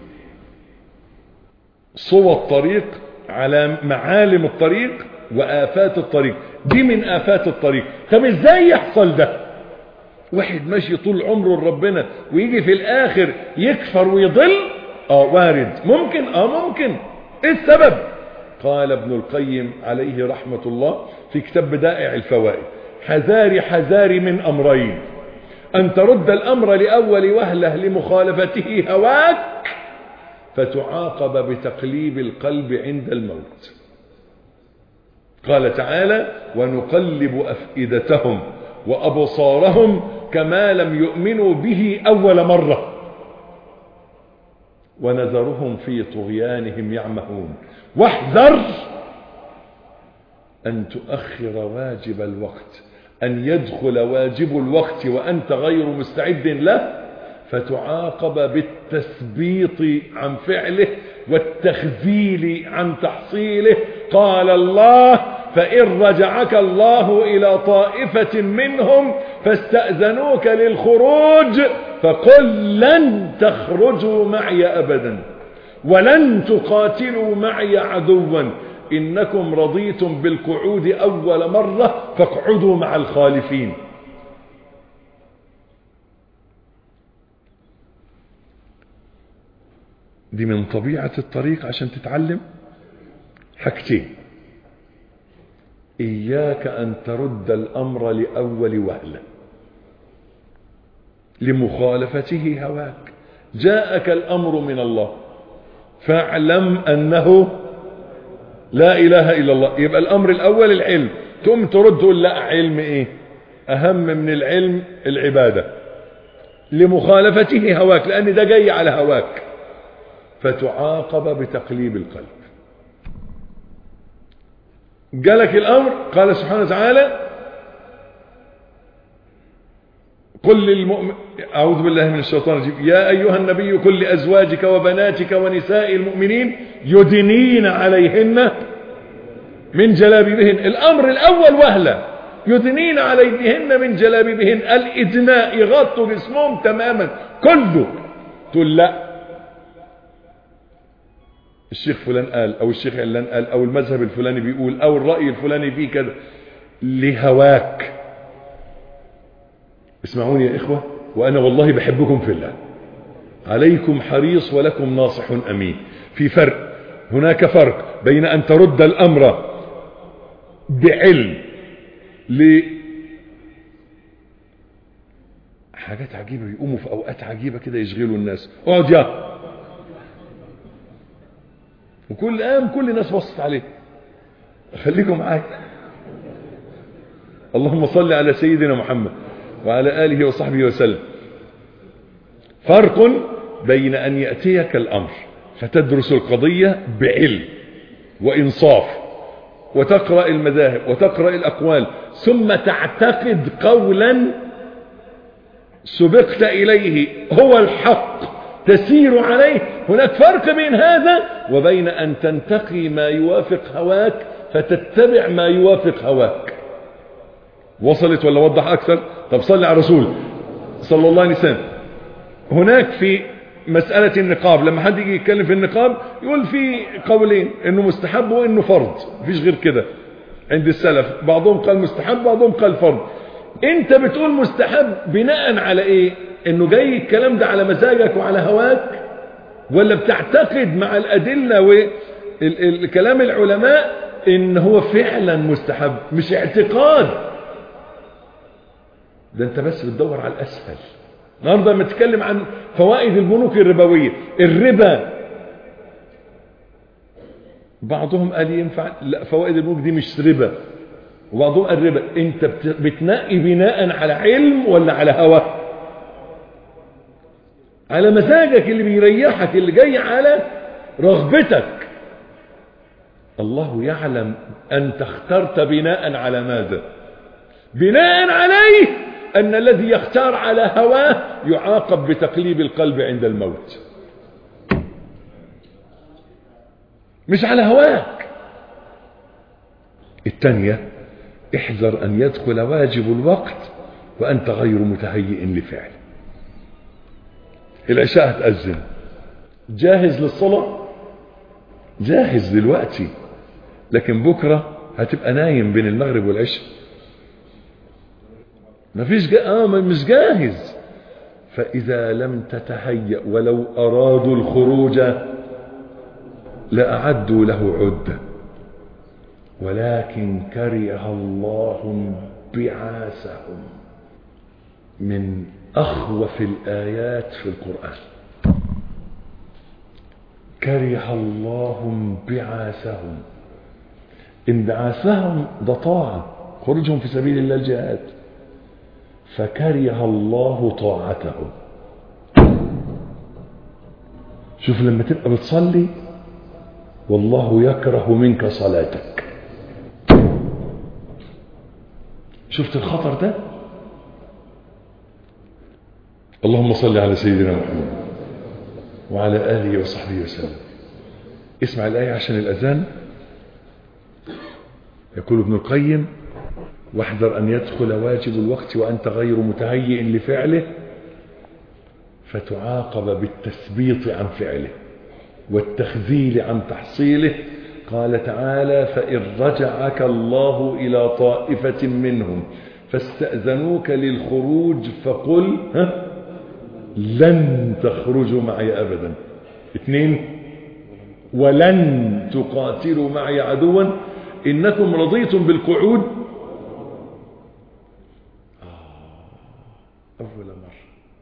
صور الطريق، على معالم الطريق، وآفات الطريق. دي من آفات الطريق. طب ازاي يحصل ده؟ واحد ماشي طول عمره لربنا ويجي في الآخر يكفر ويضل؟ وارد. ممكن؟ ممكن. ايه السبب؟ قال ابن القيم عليه رحمة الله في كتاب بدائع الفوائد: حذاري من أمرين: أن ترد الأمر لأول وهلة لمخالفته هواك فتعاقب بتقليب القلب عند الموت. قال تعالى: ونقلب أفئدتهم وأبصارهم كما لم يؤمنوا به أول مرة ونذرهم في طغيانهم يعمهون. واحذر أن تؤخر واجب الوقت، أن يدخل واجب الوقت وأنت غير مستعد له فتعاقب بالتثبيط عن فعله والتخذيل عن تحصيله. قال الله: فإن رجعك الله إلى طائفة منهم فاستأذنوك للخروج فقل لن تخرجوا معي أبدا ولن تقاتلوا معي عدوا إنكم رضيتم بالقعود أول مرة فاقعدوا مع الخالفين. دي من طبيعة الطريق عشان تتعلم حاجتين: إياك أن ترد الأمر لأول وهلة لمخالفته هواك. جاءك الأمر من الله فاعلم أنه لا إله إلا الله. يبقى الأمر الأول العلم، تقوم ترد تقول لا، علم إيه؟ أهم من العلم العبادة لمخالفته هواك، لأن ده جاي على هواك، فتعاقب بتقليب القلب. جالك الأمر، قال سبحانه وتعالى: قل للمؤمن، أعوذ بالله من الشيطان الرجيم، يا أيها النبي قل لأزواجك وبناتك ونساء المؤمنين يدنين عليهن من جلابيبهن. الأمر الأول وهلة، يدنين عليهن من جلابيبهن، الإدناء، يغطوا جسمهم تماما كله. تقول لا، الشيخ فلان قال، او الشيخ علان قال، او المذهب الفلاني بيقول، او الرأي الفلاني فيه كذا، لهواك. اسمعوني يا إخوة، وأنا والله بحبكم في الله، عليكم حريص ولكم ناصح أمين. في فرق، هناك فرق بين أن ترد الأمر بعلم حاجات عجيبة، يقوموا في أوقات عجيبة كده يشغلوا الناس، اقعد يا، وكل كل الناس بصت عليه. خليكم معايا. اللهم صل على سيدنا محمد وعلى آله وصحبه وسلم. فرق بين أن يأتيك الأمر فتدرس القضية بعلم وإنصاف وتقرأ المذاهب وتقرأ الأقوال، ثم تعتقد قولا سبقت إليه هو الحق تسير عليه. هناك فرق بين هذا وبين أن تنتقي ما يوافق هواك فتتبع ما يوافق هواك. وصلت ولا وضح أكثر؟ طب صلي على الرسول صلى الله عليه وسلم. هناك في مسألة النقاب، لما حد يجي يتكلم في النقاب يقول في قولين، انه مستحب وانه فرض، مفيش غير كده عند السلف. بعضهم قال مستحب، بعضهم قال فرض. انت بتقول مستحب بناء على ايه؟ انه جاي الكلام ده على مزاجك وعلى هواك، ولا بتعتقد مع الادلة والكلام العلماء ان هو فعلا مستحب؟ مش اعتقاد ده، انت بس بتدور على الاسهل. النهارده لما نتكلم عن فوائد البنوك الربويه، الربا بعضهم قال ينفع، لا فوائد البنوك دي مش ربا، وبعضهم قال ربا. انت بتنقي بناء على علم ولا على هوى؟ على مزاجك اللي بيريحك، اللي جاي على رغبتك. الله يعلم انت اخترت بناء على ماذا. بناء عليه أن الذي يختار على هواه يعاقب بتقليب القلب عند الموت، مش على هواك. الثانية، احذر أن يدخل واجب الوقت وأنت غير متهيئ لفعله. العشاء هتأذن، جاهز للصلاة؟ جاهز دلوقتي، لكن بكرة هتبقى نايم بين المغرب والعشاء، مفيش مش جاهز. فإذا لم تتهيأ ولو أرادوا الخروج لأعدوا له عدة، ولكن كره الله بعاثهم. من أخوف الآيات في القرآن، كره الله بعاثهم. انبعاثهم ده طاعة، خروجهم في سبيل الله الجهاد، فكره الله طاعتهم. شوف لما تبقى بتصلي والله يكره منك صلاتك، شفت الخطر ده؟ اللهم صل على سيدنا محمد وعلى آله وصحبه وسلم. اسمع الآية عشان الأذان. يقول ابن القيم: واحذر أن يدخل واجب الوقت وأنت غير متهيئ لفعله فتعاقب بالتثبيط عن فعله والتخذيل عن تحصيله. قال تعالى: فإن رجعك الله إلى طائفة منهم فاستأذنوك للخروج فقل لن تخرجوا معي أبدا. 2 ولن تقاتلوا معي عدوا إنكم رضيتم بالقعود أول مرة،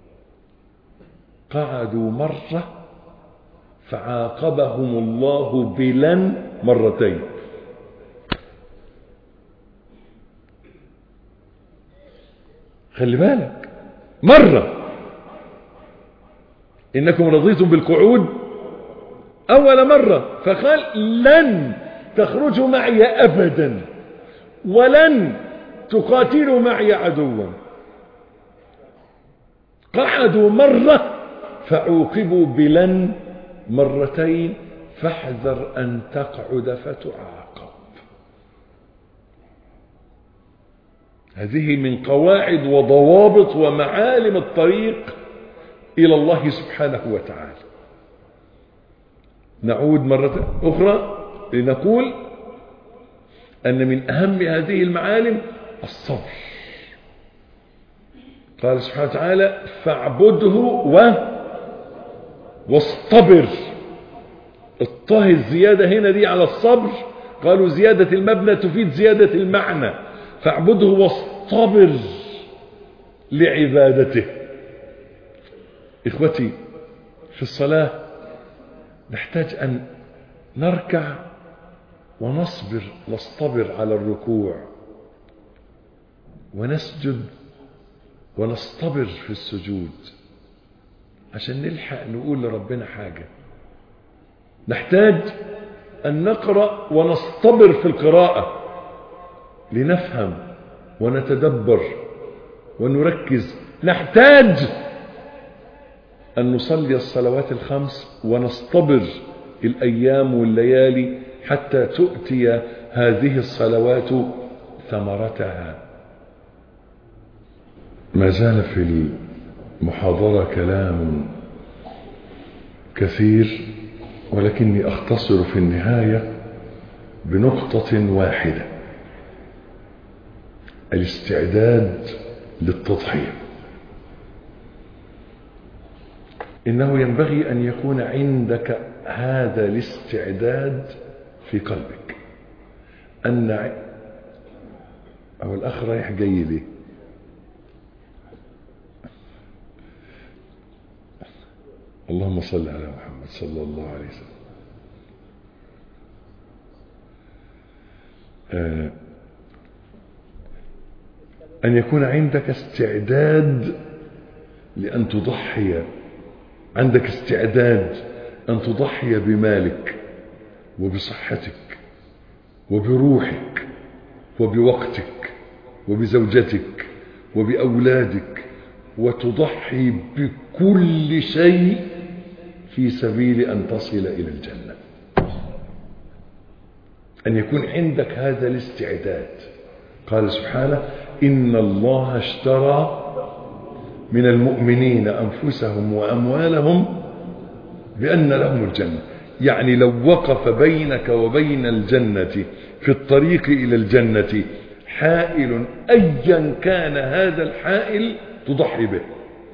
قعدوا مرة فعاقبهم الله بلن مرتين. خلي بالك، مرة إنكم رضيتم بالقعود أول مرة فقال لن تخرجوا معي أبدا ولن تقاتلوا معي عدوا. قعدوا مرة فعوقبوا بلن مرتين، فاحذر أن تقعد فتعاقب. هذه من قواعد وضوابط ومعالم الطريق إلى الله سبحانه وتعالى. نعود مرة أخرى لنقول أن من أهم هذه المعالم الصبر. قال سبحانه وتعالى: فاعبده واصطبر. الطه الزيادة هنا دي على الصبر، قالوا زيادة المبنى تفيد زيادة المعنى. فاعبده واصطبر لعبادته. إخوتي في الصلاة نحتاج أن نركع نصطبر على الركوع، ونسجد ونصطبر في السجود عشان نلحق نقول لربنا حاجة. نحتاج أن نقرأ ونصطبر في القراءة لنفهم ونتدبر ونركز. نحتاج أن نصلي الصلوات الخمس ونصطبر الأيام والليالي حتى تؤتي هذه الصلوات ثمرتها. ما زال في المحاضرة كلام كثير، ولكني أختصر في النهاية بنقطة واحدة: الاستعداد للتضحية. إنه ينبغي أن يكون عندك هذا الاستعداد في قلبك. أو الأخ رايح جاي ليه؟ اللهم صل على محمد صلى الله عليه وسلم. أن يكون عندك استعداد لأن تضحي، عندك استعداد أن تضحي بمالك وبصحتك وبروحك وبوقتك وبزوجتك وبأولادك، وتضحي بكل شيء في سبيل أن تصل إلى الجنة. أن يكون عندك هذا الاستعداد. قال سبحانه: إن الله اشترى من المؤمنين أنفسهم وأموالهم بأن لهم الجنة. يعني لو وقف بينك وبين الجنة في الطريق إلى الجنة حائل أيا كان هذا الحائل تضحي به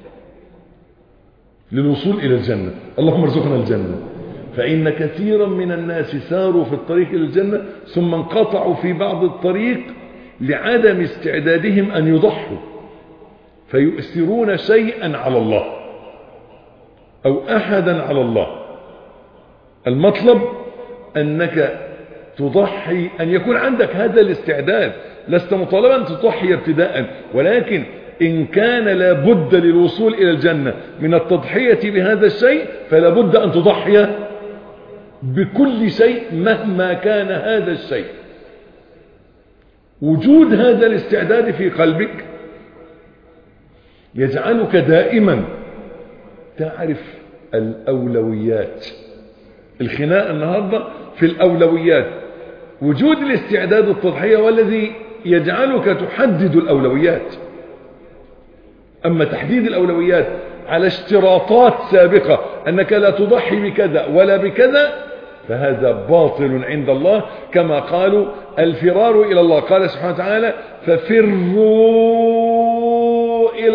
للوصول إلى الجنة. اللهم ارزقنا الجنة. فإن كثيرا من الناس ساروا في الطريق إلى الجنة ثم انقطعوا في بعض الطريق لعدم استعدادهم أن يضحوا، فيؤثرون شيئا على الله أو أحدا على الله. المطلب أنك تضحي، أن يكون عندك هذا الاستعداد. لست مطالبا أن تضحي ابتداء، ولكن إن كان لابد للوصول إلى الجنة من التضحية بهذا الشيء فلا بد أن تضحي بكل شيء مهما كان هذا الشيء. وجود هذا الاستعداد في قلبك يجعلك دائما تعرف الأولويات. الخناق النهاردة في الأولويات. وجود الاستعداد التضحية والذي يجعلك تحدد الأولويات. أما تحديد الأولويات على اشتراطات سابقة أنك لا تضحي بكذا ولا بكذا فهذا باطل عند الله، كما قالوا الفرار إلى الله. قال سبحانه وتعالى ففروا إلى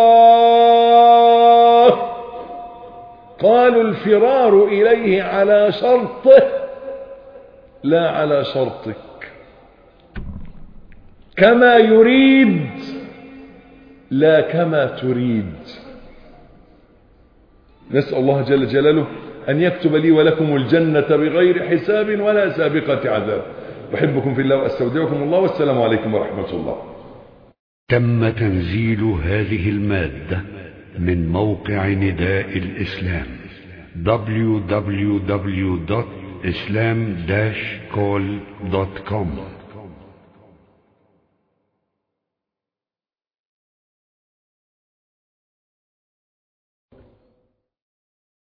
الله. قالوا الفرار إليه على شرطه لا على شرطك، كما يريد لا كما تريد. نسأل الله جل جلاله أن يكتب لي ولكم الجنة بغير حساب ولا سابقة عذاب. أحبكم في الله وأستودعكم الله، والسلام عليكم ورحمة الله. تم تنزيل هذه المادة من موقع نداء الإسلام www.islam-call.com